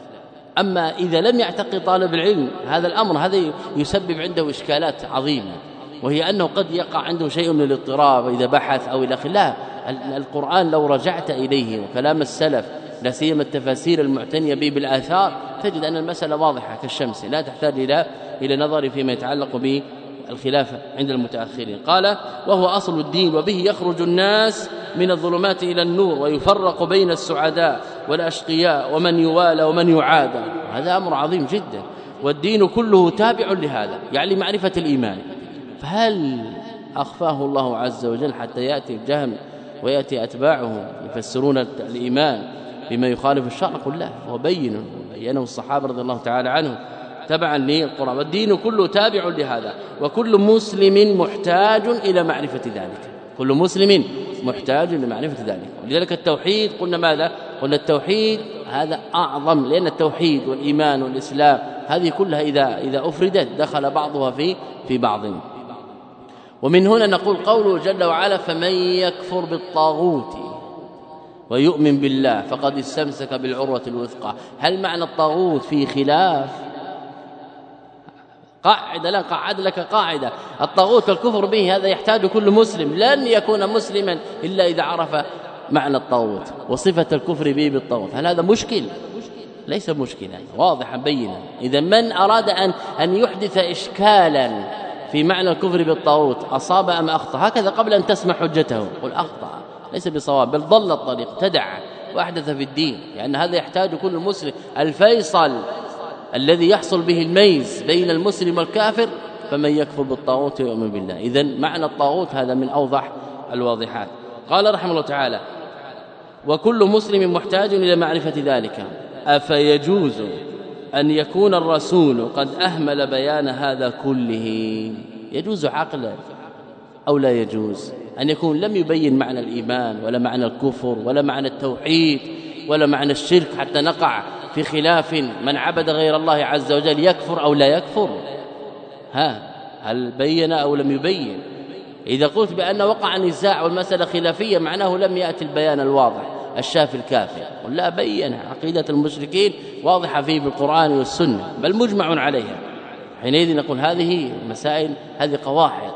أما إذا لم يعتقد طالب العلم هذا الأمر، هذا يسبب عنده إشكالات عظيمة، وهي أنه قد يقع عنده شيء من الاضطراب إذا بحث أو إلى آخره. لا، القرآن لو رجعت إليه وكلام السلف، لا سيما التفاسير المعتنية به بالآثار، تجد أن المسألة واضحة كالشمس، لا تحتاج إلى إلى نظر فيما يتعلق بالخلافة عند المتأخرين. قال: وهو أصل الدين، وبه يخرج الناس من الظلمات إلى النور، ويفرق بين السعداء والأشقياء، ومن يوالى ومن يعادى. هذا أمر عظيم جدا، والدين كله تابع لهذا، يعني معرفة الإيمان. فهل أخفاه الله عز وجل حتى يأتي الجهم ويأتي أتباعه يفسرون الإيمان بما يخالف الشرع؟ قل لا، هو بين بينه الصحابة رضي الله تعالى عنهم تبعا للقرآن، والدين كله تابع لهذا، وكل مسلم محتاج إلى معرفة ذلك، كل مسلم محتاج لمعرفة ذلك. ولذلك التوحيد قلنا ماذا؟ قلنا التوحيد هذا أعظم، لأن التوحيد والإيمان والإسلام هذه كلها إذا إذا أفردت دخل بعضها في في بعض. ومن هنا نقول قوله جل وعلا: فمن يكفر بالطاغوت ويؤمن بالله فقد استمسك بالعروة الوثقى. هل معنى الطاغوت في خلاف؟ قاعدة، لا قعد لك قاعدة، الطاغوت الكفر به هذا يحتاج كل مسلم، لن يكون مسلما إلا إذا عرف معنى الطاغوت وصفة الكفر به بالطاغوت. هل هذا مشكل؟ ليس مشكلا، واضحا بينا. إذا من أراد أن أن يحدث إشكالا في معنى الكفر بالطاغوت أصاب أم أخطأ؟ هكذا قبل أن تسمع حجته قل أخطأ، ليس بصواب، بل ضل الطريق، تدع وأحدث في الدين، لأن يعني هذا يحتاج كل مسلم. الفيصل الذي يحصل به الميز بين المسلم والكافر: فمن يكفر بالطاغوت ويؤمن بالله. إذن معنى الطاغوت هذا من أوضح الواضحات. قال رحمه الله تعالى: وكل مسلم محتاج إلى معرفة ذلك، أفيجوز أن يكون الرسول قد أهمل بيان هذا كله؟ يجوز عقلا أو لا يجوز أن يكون لم يبين معنى الإيمان ولا معنى الكفر ولا معنى التوحيد ولا معنى الشرك حتى نقع في خلاف من عبد غير الله عز وجل يكفر أو لا يكفر؟ ها هل بين أو لم يبين؟ إذا قلت بأن وقع نزاع والمسألة خلافية معناه لم يأتي البيان الواضح الشافي الكافي. قل لا، بين عقيدة المشركين واضحة فيه بالقرآن والسنة بل مجمع عليها. حينئذ نقول هذه مسائل، هذه قواعد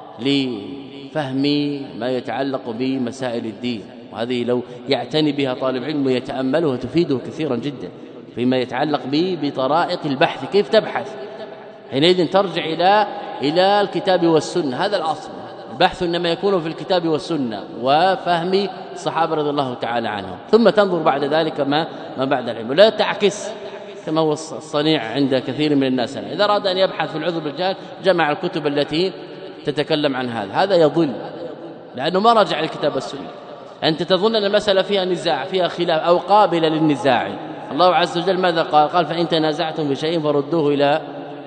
لفهم ما يتعلق بمسائل الدين، وهذه لو يعتني بها طالب علم ويتأملها تفيده كثيرا جدا فيما يتعلق به بطرائق البحث، كيف تبحث. حينئذ ترجع إلى إلى الكتاب والسنة، هذا الأصل. البحث إنما يكون في الكتاب والسنة وفهم الصحابة رضي الله تعالى عنهم، ثم تنظر بعد ذلك ما ما بعد العلم، ولا تعكس كما هو الصنيع عند كثير من الناس. إذا أراد أن يبحث في العذر بالجهل جمع الكتب التي تتكلم عن هذا، هذا يضل لأنه ما رجع الكتاب والسنة. أنت تظن أن المسألة فيها نزاع، فيها خلاف أو قابلة للنزاع. الله عز وجل ماذا قال؟ قال فإن تنازعتم في شيء فردوه إلى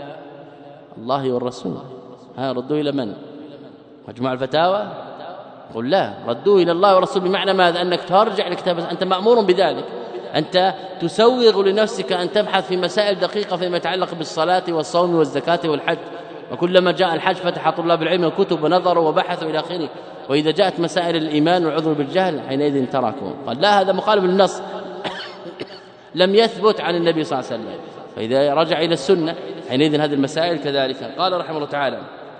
الله والرسول. ها ردوه إلى من؟ مجموع الفتاوى؟ قل لا، ردوه إلى الله والرسول. بمعنى ماذا؟ أنك ترجع لكتاب، أنت مأمور بذلك. أنت تسوغ لنفسك أن تبحث في مسائل دقيقة فيما يتعلق بالصلاة والصوم والزكاة والحج، وكلما جاء الحج فتح طلاب العلم الكتب ونظروا وبحثوا إلى آخره. وإذا جاءت مسائل الإيمان والعذر بالجهل حينئذ تركوا. قال لا، هذا مخالف للنص لم يثبت عن النبي صلى الله عليه وسلم. فإذا رجع إلى السنة حينئذ هذه المسائل كذلك. قال رحمه الله تعالى: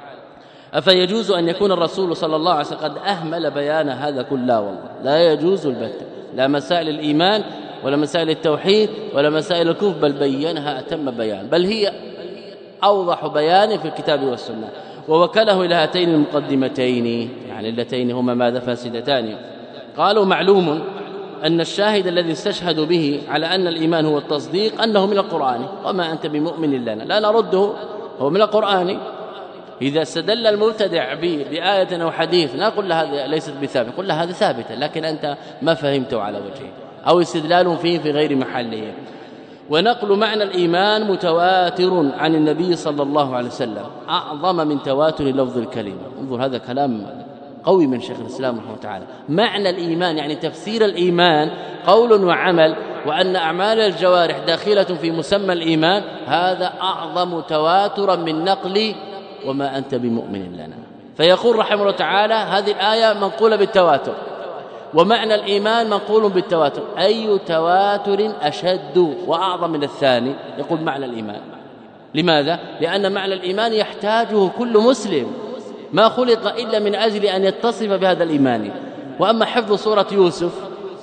أفيجوز أن يكون الرسول صلى الله عليه وسلم قد أهمل بيان هذا كله؟ والله لا يجوز البتة، لا مسائل الإيمان ولا مسائل التوحيد ولا مسائل الكفر، بل بينها أتم بيان، بل هي أوضح بيان في الكتاب والسنة. ووكله إلى هاتين المقدمتين، يعني اللتين هما ماذا؟ فاسدتان. قالوا: معلوم أن الشاهد الذي استشهد به على أن الإيمان هو التصديق أنه من القرآن، وما أنت بمؤمن لنا، لا نرده، هو من القرآن. إذا استدل المبتدع بآية أو حديث نقول هذه ليست بثابتة، قل هذه ثابتة لكن أنت ما فهمته على وجهه، أو استدلال فيه في غير محله. ونقل معنى الإيمان متواتر عن النبي صلى الله عليه وسلم أعظم من تواتر لفظ الكلمة. انظر، هذا كلام قوي من شيخ الإسلام رحمه الله تعالى. معنى الإيمان يعني تفسير الإيمان قول وعمل، وأن أعمال الجوارح داخلة في مسمى الإيمان، هذا أعظم تواترا من نقل وما أنت بمؤمن لنا. فيقول رحمه الله تعالى: هذه الآية منقولة بالتواتر، ومعنى الإيمان منقول بالتواتر. أي تواتر أشد وأعظم من الثاني؟ يقول معنى الإيمان. لماذا؟ لأن معنى الإيمان يحتاجه كل مسلم، ما خلق إلا من أجل أن يتصف بهذا الإيمان. وأما حفظ سورة يوسف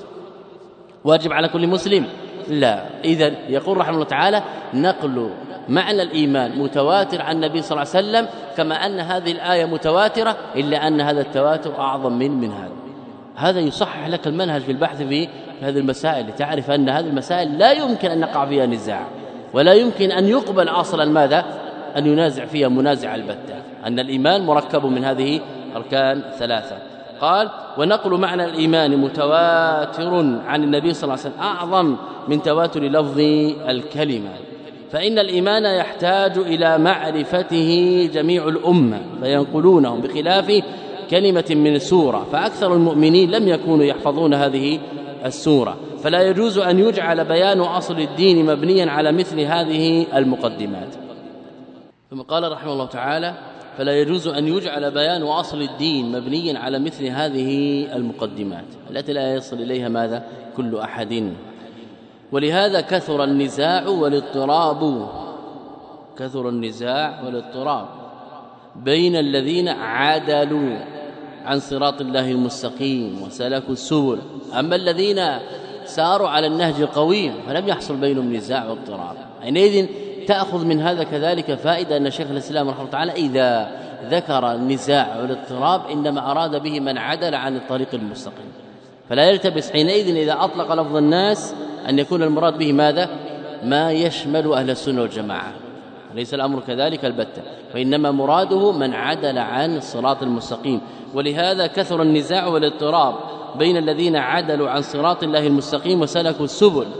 واجب على كل مسلم؟ لا. إذن يقول رحمه الله تعالى: نقل معنى الإيمان متواتر عن النبي صلى الله عليه وسلم، كما أن هذه الآية متواترة، إلا أن هذا التواتر أعظم من من هذا. هذا يصحح لك المنهج في البحث في هذه المسائل، لتعرف أن هذه المسائل لا يمكن أن نقع فيها نزاع، ولا يمكن أن يقبل أصلا ماذا؟ أن ينازع فيها منازع البتة، أن الإيمان مركب من هذه أركان ثلاثة. قال: ونقل معنى الإيمان متواتر عن النبي صلى الله عليه وسلم أعظم من تواتر لفظ الكلمة، فإن الإيمان يحتاج إلى معرفته جميع الأمة فينقلونهم، بخلاف كلمة من سورة، فأكثر المؤمنين لم يكونوا يحفظون هذه السورة، فلا يجوز أن يجعل بيان أصل الدين مبنيا على مثل هذه المقدمات. ثم قال رحمه الله تعالى: فلا يجوز أن يجعل بيان أصل الدين مبنيا على مثل هذه المقدمات التي لا يصل إليها ماذا؟ كل أحد. ولهذا كثر النزاع والاضطراب كثر النزاع والاضطراب بين الذين عدلوا عن صراط الله المستقيم وسلكوا السبل، أما الذين ساروا على النهج القويم فلم يحصل بينهم نزاع واضطراب. حينئذ تأخذ من هذا كذلك فائدة أن شيخ الإسلام رحمه الله تعالى إذا ذكر النزاع والاضطراب إنما أراد به من عدل عن الطريق المستقيم، فلا يلتبس حينئذ إذا أطلق لفظ الناس أن يكون المراد به ماذا؟ ما يشمل أهل السنة والجماعة، ليس الأمر كذلك البتة، فإنما مراده من عدل عن الصراط المستقيم. ولهذا كثر النزاع والاضطراب بين الذين عدلوا عن صراط الله المستقيم وسلكوا السبل،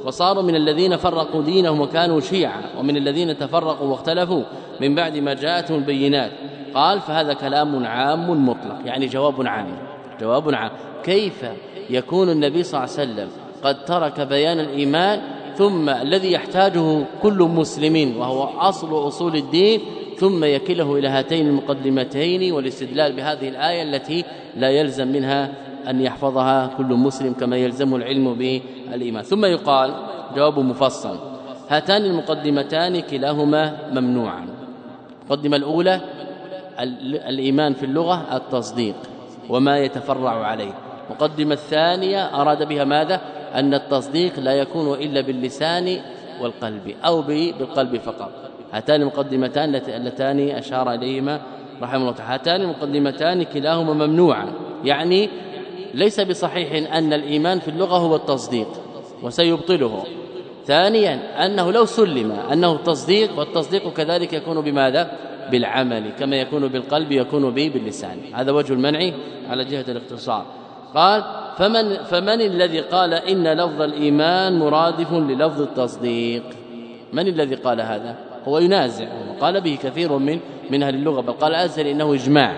وصاروا من الذين فرقوا دينهم وكانوا شيعا ومن الذين تفرقوا واختلفوا من بعد ما جاءتهم البينات. قال فهذا كلام عام مطلق، يعني جواب عام جواب عام. كيف يكون النبي صلى الله عليه وسلم قد ترك بيان الإيمان ثم الذي يحتاجه كل مسلم وهو أصل أصول الدين ثم يكله إلى هاتين المقدمتين والاستدلال بهذه الآية التي لا يلزم منها أن يحفظها كل مسلم كما يلزم العلم بالإيمان. ثم يقال جواب مفصل: هاتان المقدمتان كلاهما ممنوعا. المقدمة الأولى الإيمان في اللغة التصديق وما يتفرع عليه. المقدمة الثانية أراد بها ماذا؟ أن التصديق لا يكون إلا باللسان والقلب أو بالقلب فقط. هاتان المقدمتان اللتان أشار إليهما رحمه الله تعالى، هاتان المقدمتان كلاهما ممنوعا، يعني ليس بصحيح أن الإيمان في اللغة هو التصديق وسيبطله. ثانيا أنه لو سلم أنه تصديق، والتصديق كذلك يكون بماذا؟ بالعمل، كما يكون بالقلب يكون به باللسان. هذا وجه المنع على جهة الاختصار. قال فمن, فمن الذي قال إن لفظ الإيمان مرادف للفظ التصديق؟ من الذي قال هذا؟ هو ينازع وقال به كثير من من اهل اللغة، بل قال أزهر إنه إجماع،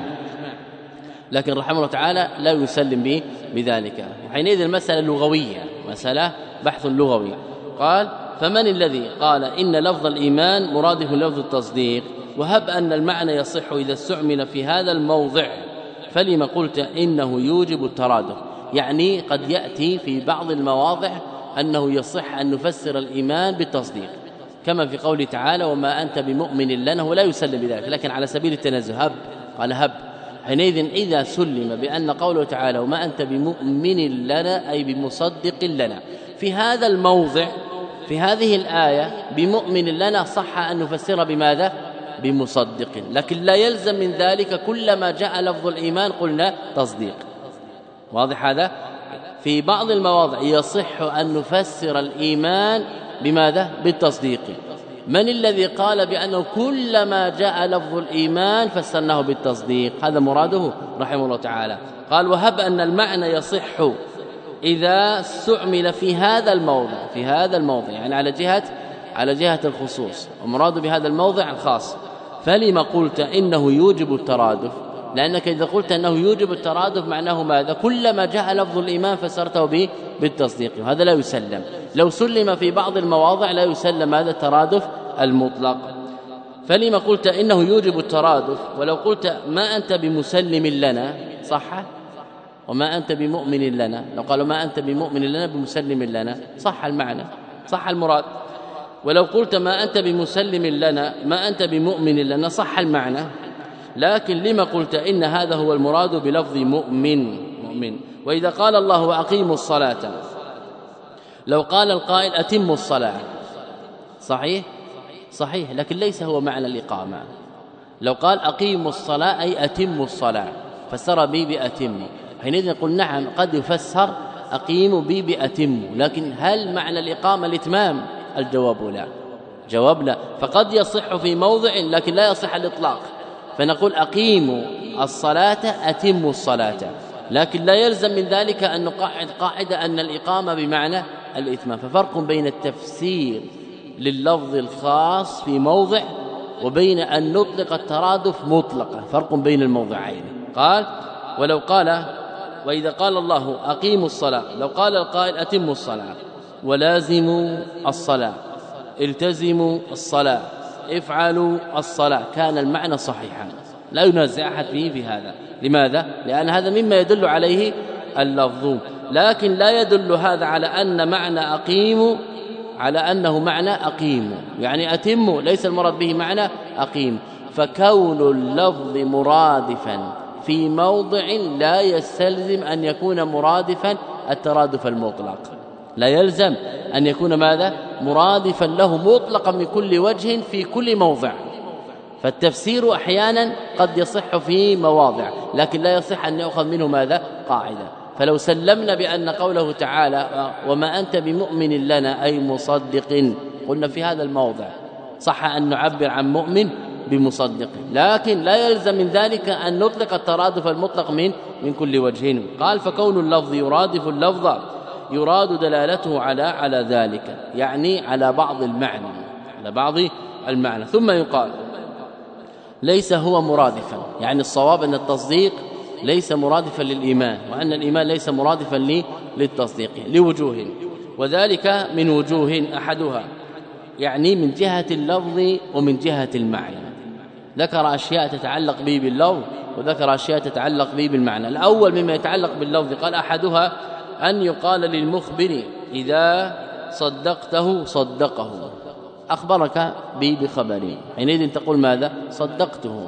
لكن رحمه الله تعالى لا يسلم به بذلك. حينئذ المسألة لغوية، مسألة بحث لغوي. قال فمن الذي قال إن لفظ الإيمان مرادف للفظ التصديق؟ وهب أن المعنى يصح إذا استعمل في هذا الموضع فلما قلت إنه يوجب الترادف. يعني قد يأتي في بعض المواضع أنه يصح أن نفسر الإيمان بالتصديق، كما في قوله تعالى وما أنت بمؤمن لنا، ولا يسلم بذلك، لكن على سبيل التنزه. هب قال هب. حينئذ إذا سلم بأن قوله تعالى وما أنت بمؤمن لنا أي بمصدق لنا، في هذا الموضع في هذه الآية بمؤمن لنا صح أن نفسر بماذا؟ بمصدق، لكن لا يلزم من ذلك كلما جاء لفظ الإيمان قلنا تصديق. واضح هذا؟ في بعض المواضع يصح أن نفسر الإيمان بماذا؟ بالتصديق. من الذي قال بأنه كلما جاء لفظ الإيمان فسرناه بالتصديق؟ هذا مراده رحمه الله تعالى. قال وهب أن المعنى يصح إذا استعمل في هذا الموضع في هذا الموضع يعني على جهة على جهة الخصوص، ومراد بهذا الموضع الخاص. فلما قلت إنه يوجب الترادف؟ لأنك إذا قلت أنه يوجب الترادف معناه ماذا؟ كلما جاء لفظ الإيمان فسرته به بالتصديق، وهذا لا يسلم. لو سلم في بعض المواضع لا يسلم هذا الترادف المطلق. فلما قلت إنه يوجب الترادف؟ ولو قلت ما أنت بمسلم لنا صح، وما أنت بمؤمن لنا، لو قالوا ما أنت بمؤمن لنا بمسلم لنا صح المعنى، صح المراد. ولو قلت ما أنت بمسلم لنا ما أنت بمؤمن لنا صح المعنى، لكن لما قلت إن هذا هو المراد بلفظ مؤمن مؤمن. وإذا قال الله وأقيموا الصلاة، لو قال القائل أتموا الصلاة صحيح صحيح، لكن ليس هو معنى الإقامة. لو قال أقيموا الصلاة أي أتموا الصلاة، فسر بي بأتموا، حينئذ نقول نعم قد يفسر أقيموا بي بأتموا، لكن هل معنى الإقامة الإتمام؟ الجواب لا، جواب لا. فقد يصح في موضع لكن لا يصح الإطلاق، فنقول أقيموا الصلاة أتموا الصلاة، لكن لا يلزم من ذلك أن نقعد قاعدة أن الإقامة بمعنى الإتمام. ففرق بين التفسير لللفظ الخاص في موضع وبين أن نطلق الترادف مطلقا، فرق بين الموضعين. قال ولو قال وإذا قال الله أقيموا الصلاة، لو قال القائل أتموا الصلاة ولازموا الصلاة التزموا الصلاة افعلوا الصلاة، كان المعنى صحيحا لا ينازع أحد فيه في هذا. لماذا؟ لأن هذا مما يدل عليه اللفظ، لكن لا يدل هذا على أن معنى أقيموا على أنه معنى أقيموا، يعني أتموا ليس المراد به معنى أقيم. فكون اللفظ مرادفا في موضع لا يستلزم أن يكون مرادفا الترادف المطلق، لا يلزم أن يكون ماذا؟ مرادفا له مطلقا من كل وجه في كل موضع. فالتفسير أحيانا قد يصح في مواضع لكن لا يصح أن يأخذ منه ماذا؟ قاعدة. فلو سلمنا بأن قوله تعالى وما أنت بمؤمن لنا أي مصدق، قلنا في هذا الموضع صح أن نعبر عن مؤمن بمصدق، لكن لا يلزم من ذلك أن نطلق الترادف المطلق من من كل وجه. قال فكون اللفظ يرادف اللفظ يراد دلالته على على ذلك، يعني على بعض المعنى على بعض المعنى. ثم يقال ليس هو مرادفا، يعني الصواب أن التصديق ليس مرادفا للإيمان، وأن الإيمان ليس مرادفا للتصديق لوجوه، وذلك من وجوه أحدها يعني من جهة اللفظ ومن جهة المعنى. ذكر أشياء تتعلق به باللفظ وذكر أشياء تتعلق به بالمعنى. الأول مما يتعلق باللفظ قال أحدها أن يقال للمخبر إذا صدقته صدقه، أخبرك به بخبري، حينئذ تقول ماذا؟ صدقته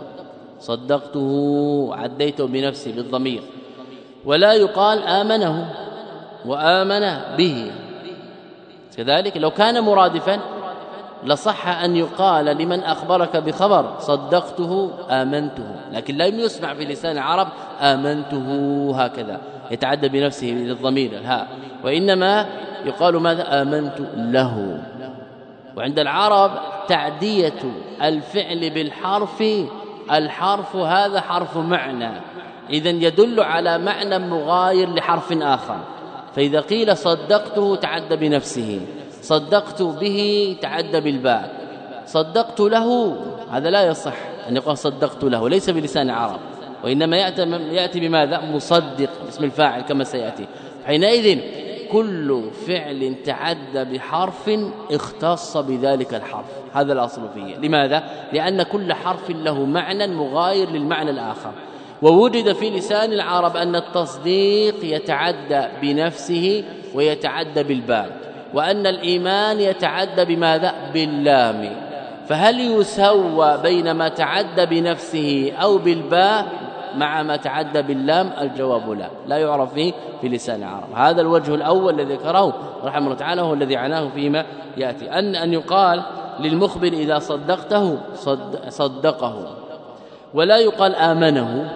صدقته عديته بنفسي بالضمير. ولا يقال آمنه وآمن به، كذلك لو كان مرادفا لصح أن يقال لمن أخبرك بخبر صدقته آمنته، لكن لا يسمع في لسان العرب آمنته هكذا يتعدى بنفسه للضمير الهاء، وإنما يقال ماذا؟ آمنت له. وعند العرب تعدية الفعل بالحرف، الحرف هذا حرف معنى، إذن يدل على معنى مغاير لحرف آخر. فإذا قيل صدقته تعدى بنفسه، صدقت به تعدى بالباء، صدقت له هذا لا يصح أن يقول صدقت له، ليس بلسان العرب، وإنما يأتي, يأتي بماذا؟ مصدق اسم الفاعل كما سيأتي. حينئذ كل فعل تعدى بحرف اختص بذلك الحرف، هذا الأصل فيه. لماذا؟ لأن كل حرف له معنى مغاير للمعنى الآخر. ووجد في لسان العرب أن التصديق يتعدى بنفسه ويتعدى بالباء، وأن الإيمان يتعدى بماذا؟ باللام. فهل يسوى بين ما تعدى بنفسه أو بالباء مع ما تعدى باللام؟ الجواب لا، لا يعرف فيه في لسان العرب. هذا الوجه الأول الذي ذكره رحمه الله تعالى هو الذي عناه فيما يأتي، أن أن يقال للمخبر إذا صدقته صد صدقه، ولا يقال آمنه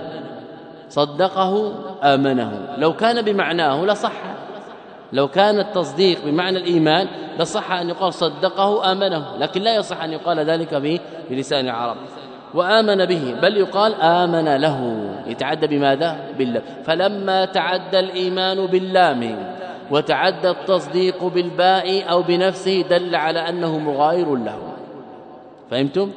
صدقه آمنه. لو كان بمعناه لصح، لو كان التصديق بمعنى الإيمان لصح أن يقال صدقه آمنه، لكن لا يصح أن يقال ذلك به بلسان العرب. وآمن به بل يقال آمن له، يتعدى بماذا؟ باللام. فلما تعدى الإيمان باللام وتعدى التصديق بالباء أو بنفسه دل على أنه مغاير له. فهمتم؟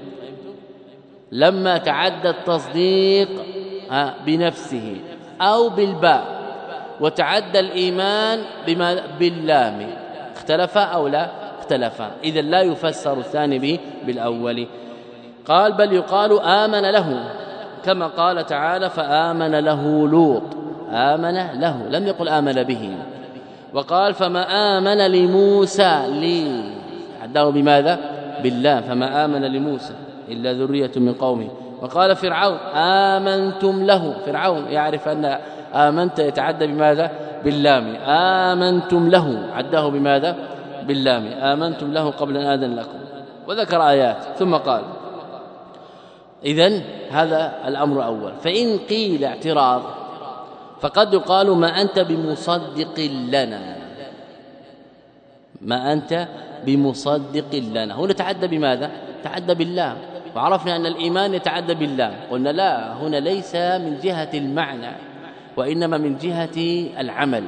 لما تعدى التصديق بنفسه أو بالباء وتعدى الإيمان بما باللام اختلفا أو لا اختلفا، إذا لا يفسر الثاني به بالأول. قال بل يقال آمن له، كما قال تعالى فآمن له لوط، آمن له لم يقل آمن به. وقال فما آمن لموسى لي، عداه بماذا؟ بالله، فما آمن لموسى إلا ذرية من قومه. وقال فرعون آمنتم له، فرعون يعرف أن آمنت يتعدى بماذا؟ باللام، آمنتم له عداه بماذا؟ باللام، آمنتم له قبل أن آذن لكم. وذكر آيات ثم قال إذن هذا الأمر أول. فإن قيل اعتراض فقد يقال ما أنت بمصدق لنا، ما أنت بمصدق لنا، هنا تعدى بماذا؟ تعدى بالله، وعرفنا أن الإيمان يتعدى بالله. قلنا لا، هنا ليس من جهة المعنى وإنما من جهة العمل،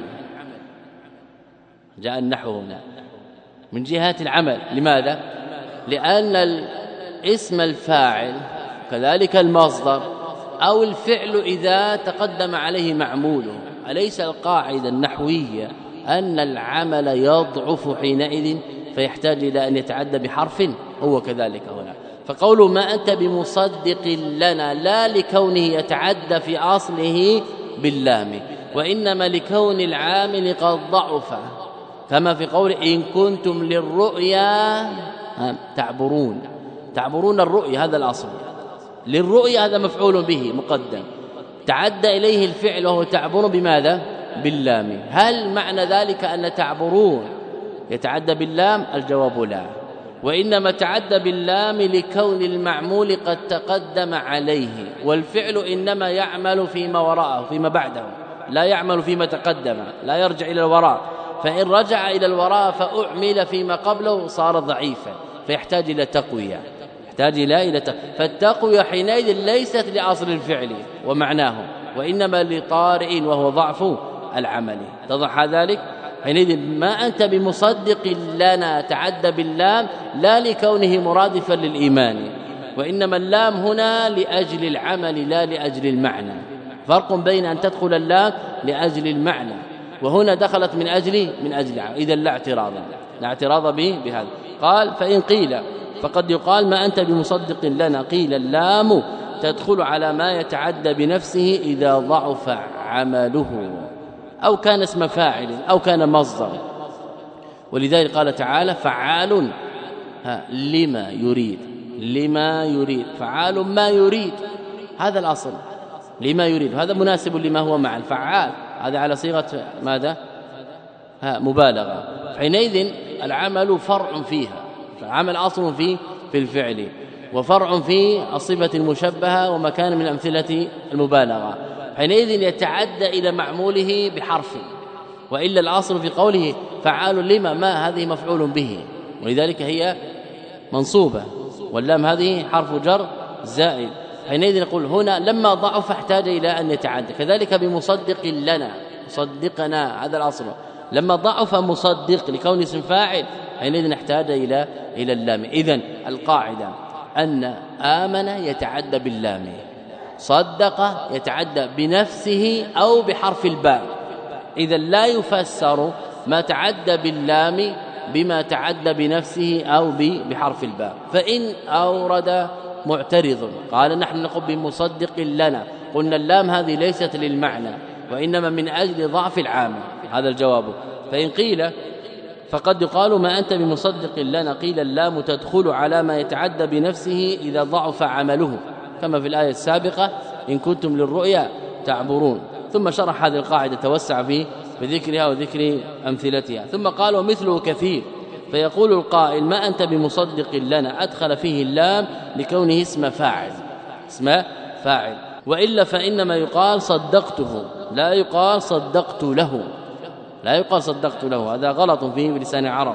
جاء النحو هنا من جهة العمل. لماذا؟ لأن اسم الفاعل كذلك المصدر أو الفعل إذا تقدم عليه معموله، أليس القاعدة النحوية أن العمل يضعف حينئذ فيحتاج إلى أن يتعدى بحرف؟ هو كذلك هنا. فقوله ما أنت بمصدق لنا لا لكونه يتعدى في أصله باللام، وإنما لكون العامل قد ضعف، كما في قول إن كنتم للرؤيا تعبرون، تعبرون الرؤيا، هذا الأصل. للرؤيا هذا مفعول به مقدم، تعدى إليه الفعل وهو تعبر بماذا؟ باللام. هل معنى ذلك أن تعبرون يتعدى باللام؟ الجواب لا، وإنما تعدى باللام لكون المعمول قد تقدم عليه، والفعل إنما يعمل فيما وراءه فيما بعده، لا يعمل فيما تقدم، لا يرجع إلى الوراء. فإن رجع إلى الوراء فأعمل فيما قبله صار ضعيفا، فيحتاج إلى تقوية، يحتاج إلى إلى تقوية. فالتقوية حينئذ ليست لأصل الفعل ومعناه، وإنما لطارئ وهو ضعف العمل. تضح ذلك؟ حينئذ ما أنت بمصدق لنا تعدى باللام لا لكونه مرادفا للإيمان، وإنما اللام هنا لأجل العمل لا لأجل المعنى. فرق بين أن تدخل اللام لأجل المعنى وهنا دخلت من أجل من أجل إذا لا اعتراض لا اعتراض به بهذا. قال فإن قيل فقد يقال ما أنت بمصدق لنا، قيل اللام تدخل على ما يتعدى بنفسه إذا ضعف عمله أو كان اسم فاعل أو كان مصدر، ولذلك قال تعالى فعال لما يريد، لما يريد فعال ما يريد، هذا الأصل لما يريد، هذا مناسب لما هو مع الفعال، هذا على صيغة ماذا ها مبالغة. حينئذ العمل فرع فيها، فالعمل أصل فيه في الفعل وفرع في الصفة المشبهة ومكان من أمثلة المبالغة، حينئذ يتعدى إلى معموله بحرف، وإلا الأصل في قوله فعال لما ما هذه مفعول به، ولذلك هي منصوبة واللام هذه حرف جر زائد. حينئذ نقول هنا لما ضعف احتاج إلى أن يتعدى، كذلك بمصدق لنا صدقنا هذا الأصل، لما ضعف مصدق لكون اسم فاعل حينئذ نحتاج إلى إلى اللام. إذن القاعدة أن آمن يتعدى باللام، صدق يتعدى بنفسه أو بحرف الباء، إذا لا يفسر ما تعدى باللام بما تعدى بنفسه أو بحرف الباء. فإن أورد معترض قال نحن نقول بمصدق لنا، قلنا اللام هذه ليست للمعنى وإنما من أجل ضعف العامل، هذا الجواب. فإن قيل فقد يقال ما أنت بمصدق لنا، قيل اللام تدخل على ما يتعدى بنفسه إذا ضعف عمله، كما في الآية السابقة إن كنتم للرؤيا تعبرون. ثم شرح هذه القاعدة توسع في بذكرها وذكر أمثلتها، ثم قال ومثله كثير، فيقول القائل ما أنت بمصدق لنا أدخل فيه اللام لكونه اسم فاعل، اسم فاعل، وإلا فإنما يقال صدقته لا يقال صدقت له، لا يقال صدقت له، هذا غلط فيه بلسان العرب.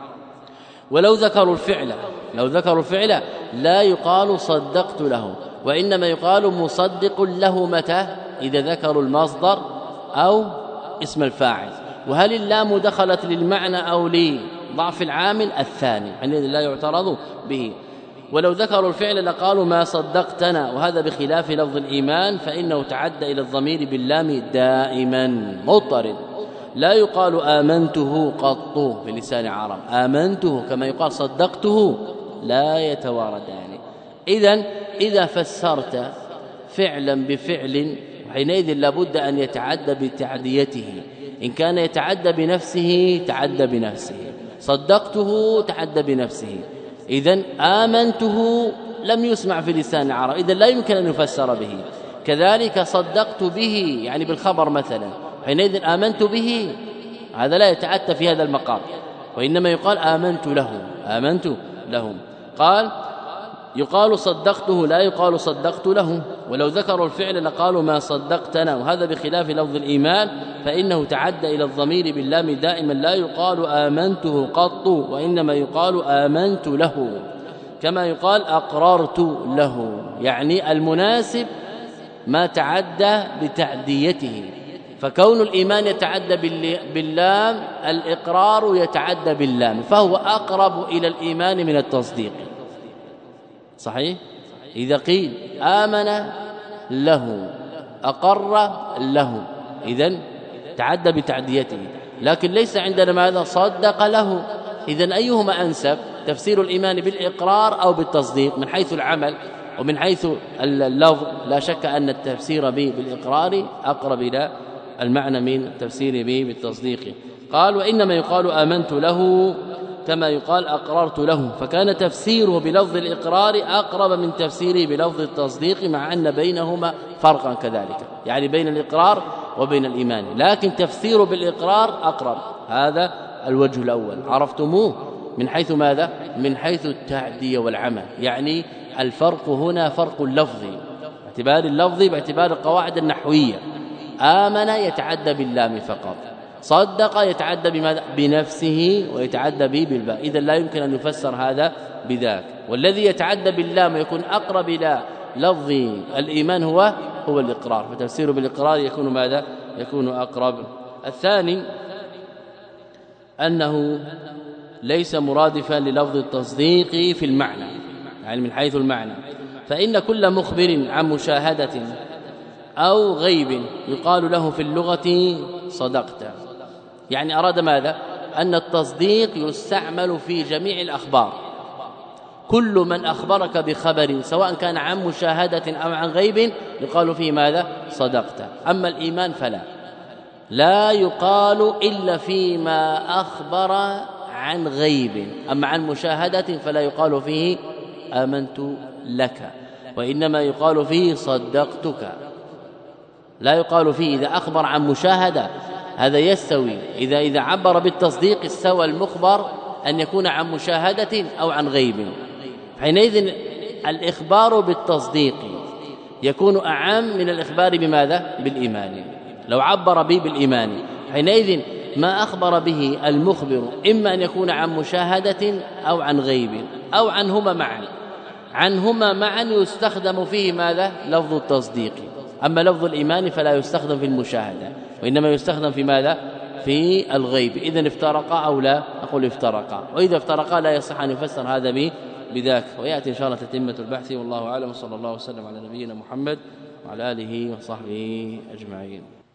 ولو ذكروا الفعل لو ذكروا الفعل لا يقال صدقت له، وإنما يقال مصدق له متى إذا ذكروا المصدر أو اسم الفاعل. وهل اللام دخلت للمعنى أو لضعف العامل؟ الثاني، يعني لا يعترض به. ولو ذكروا الفعل لقالوا ما صدقتنا، وهذا بخلاف لفظ الإيمان فإنه تعدى إلى الضمير باللام دائما مضطرد، لا يقال آمنته قط في لسان العرب، آمنته كما يقال صدقته لا يتواردان. إذن إذا فسرت فعلا بفعل حينئذ لابد أن يتعدى بتعديته، إن كان يتعدى بنفسه تعدى بنفسه، صدقته تعدى بنفسه. إذن آمنته لم يسمع في لسان العرب، إذن لا يمكن أن يفسر به. كذلك صدقت به يعني بالخبر مثلا، حينئذ آمنت به هذا لا يتعدى في هذا المقام، وإنما يقال آمنت له آمنت له. قال يقال صدقته لا يقال صدقت له. ولو ذكروا الفعل لقالوا ما صدقتنا، وهذا بخلاف لفظ الإيمان فإنه تعدى إلى الضمير باللام دائما، لا يقال آمنته قط وإنما يقال آمنت له، كما يقال أقررت له، يعني المناسب ما تعدى بتعديته. فكون الإيمان يتعدى باللام الإقرار يتعدى باللام، فهو أقرب إلى الإيمان من التصديق. صحيح؟ إذا قيل آمن له أقر له إذن تعدى بتعديته، لكن ليس عندنا ماذا صدق له. إذن أيهما أنسب؟ تفسير الإيمان بالإقرار أو بالتصديق؟ من حيث العمل ومن حيث اللفظ لا شك أن التفسير به بالإقرار أقرب إلى المعنى من التفسير به بالتصديق. قال وإنما يقال آمنت له كما يقال أقررت له، فكان تفسيره بلفظ الإقرار أقرب من تفسيره بلفظ التصديق، مع أن بينهما فرقا كذلك، يعني بين الإقرار وبين الإيمان، لكن تفسيره بالإقرار أقرب. هذا الوجه الأول عرفتموه من حيث ماذا؟ من حيث التعدية والعمل، يعني الفرق هنا فرق اللفظي باعتبار اللفظي باعتبار القواعد النحوية. آمن يتعدى باللام فقط، صدق يتعدى بماذا؟ بنفسه ويتعدى به بالباء، إذا لا يمكن أن يفسر هذا بذاك. والذي يتعدى باللام يكون أقرب إلى لفظ الإيمان هو هو الإقرار، فتفسيره بالإقرار يكون ماذا؟ يكون أقرب. الثاني أنه ليس مرادفا للفظ التصديق في المعنى، يعني من حيث المعنى، فإن كل مخبر عن مشاهدة أو غيب يقال له في اللغة صدقت. يعني أراد ماذا؟ أن التصديق يستعمل في جميع الأخبار، كل من أخبرك بخبر سواء كان عن مشاهدة أو عن غيب يقال فيه ماذا؟ صدقت. أما الإيمان فلا، لا يقال إلا فيما أخبر عن غيب، أما عن مشاهدة فلا يقال فيه آمنت لك، وإنما يقال فيه صدقتك. لا يقال فيه إذا أخبر عن مشاهدة، هذا يستوي، إذا إذا عبر بالتصديق استوى المخبر أن يكون عن مشاهدة أو عن غيب. حينئذ الإخبار بالتصديق يكون أعم من الإخبار بماذا؟ بالإيمان. لو عبر به بالإيمان حينئذ ما أخبر به المخبر إما أن يكون عن مشاهدة أو عن غيب أو عنهما معا، عنهما معا يستخدم فيه ماذا؟ لفظ التصديق. أما لفظ الإيمان فلا يستخدم في المشاهدة، وإنما يستخدم في ماذا؟ في الغيب. إذن افترقا أو لا؟ أقول افترقا، وإذا افترقا لا يصح أن يفسر هذا به بذاك. ويأتي إن شاء الله تتمة البحث، والله أعلم، صلى الله وسلم على نبينا محمد وعلى آله وصحبه أجمعين.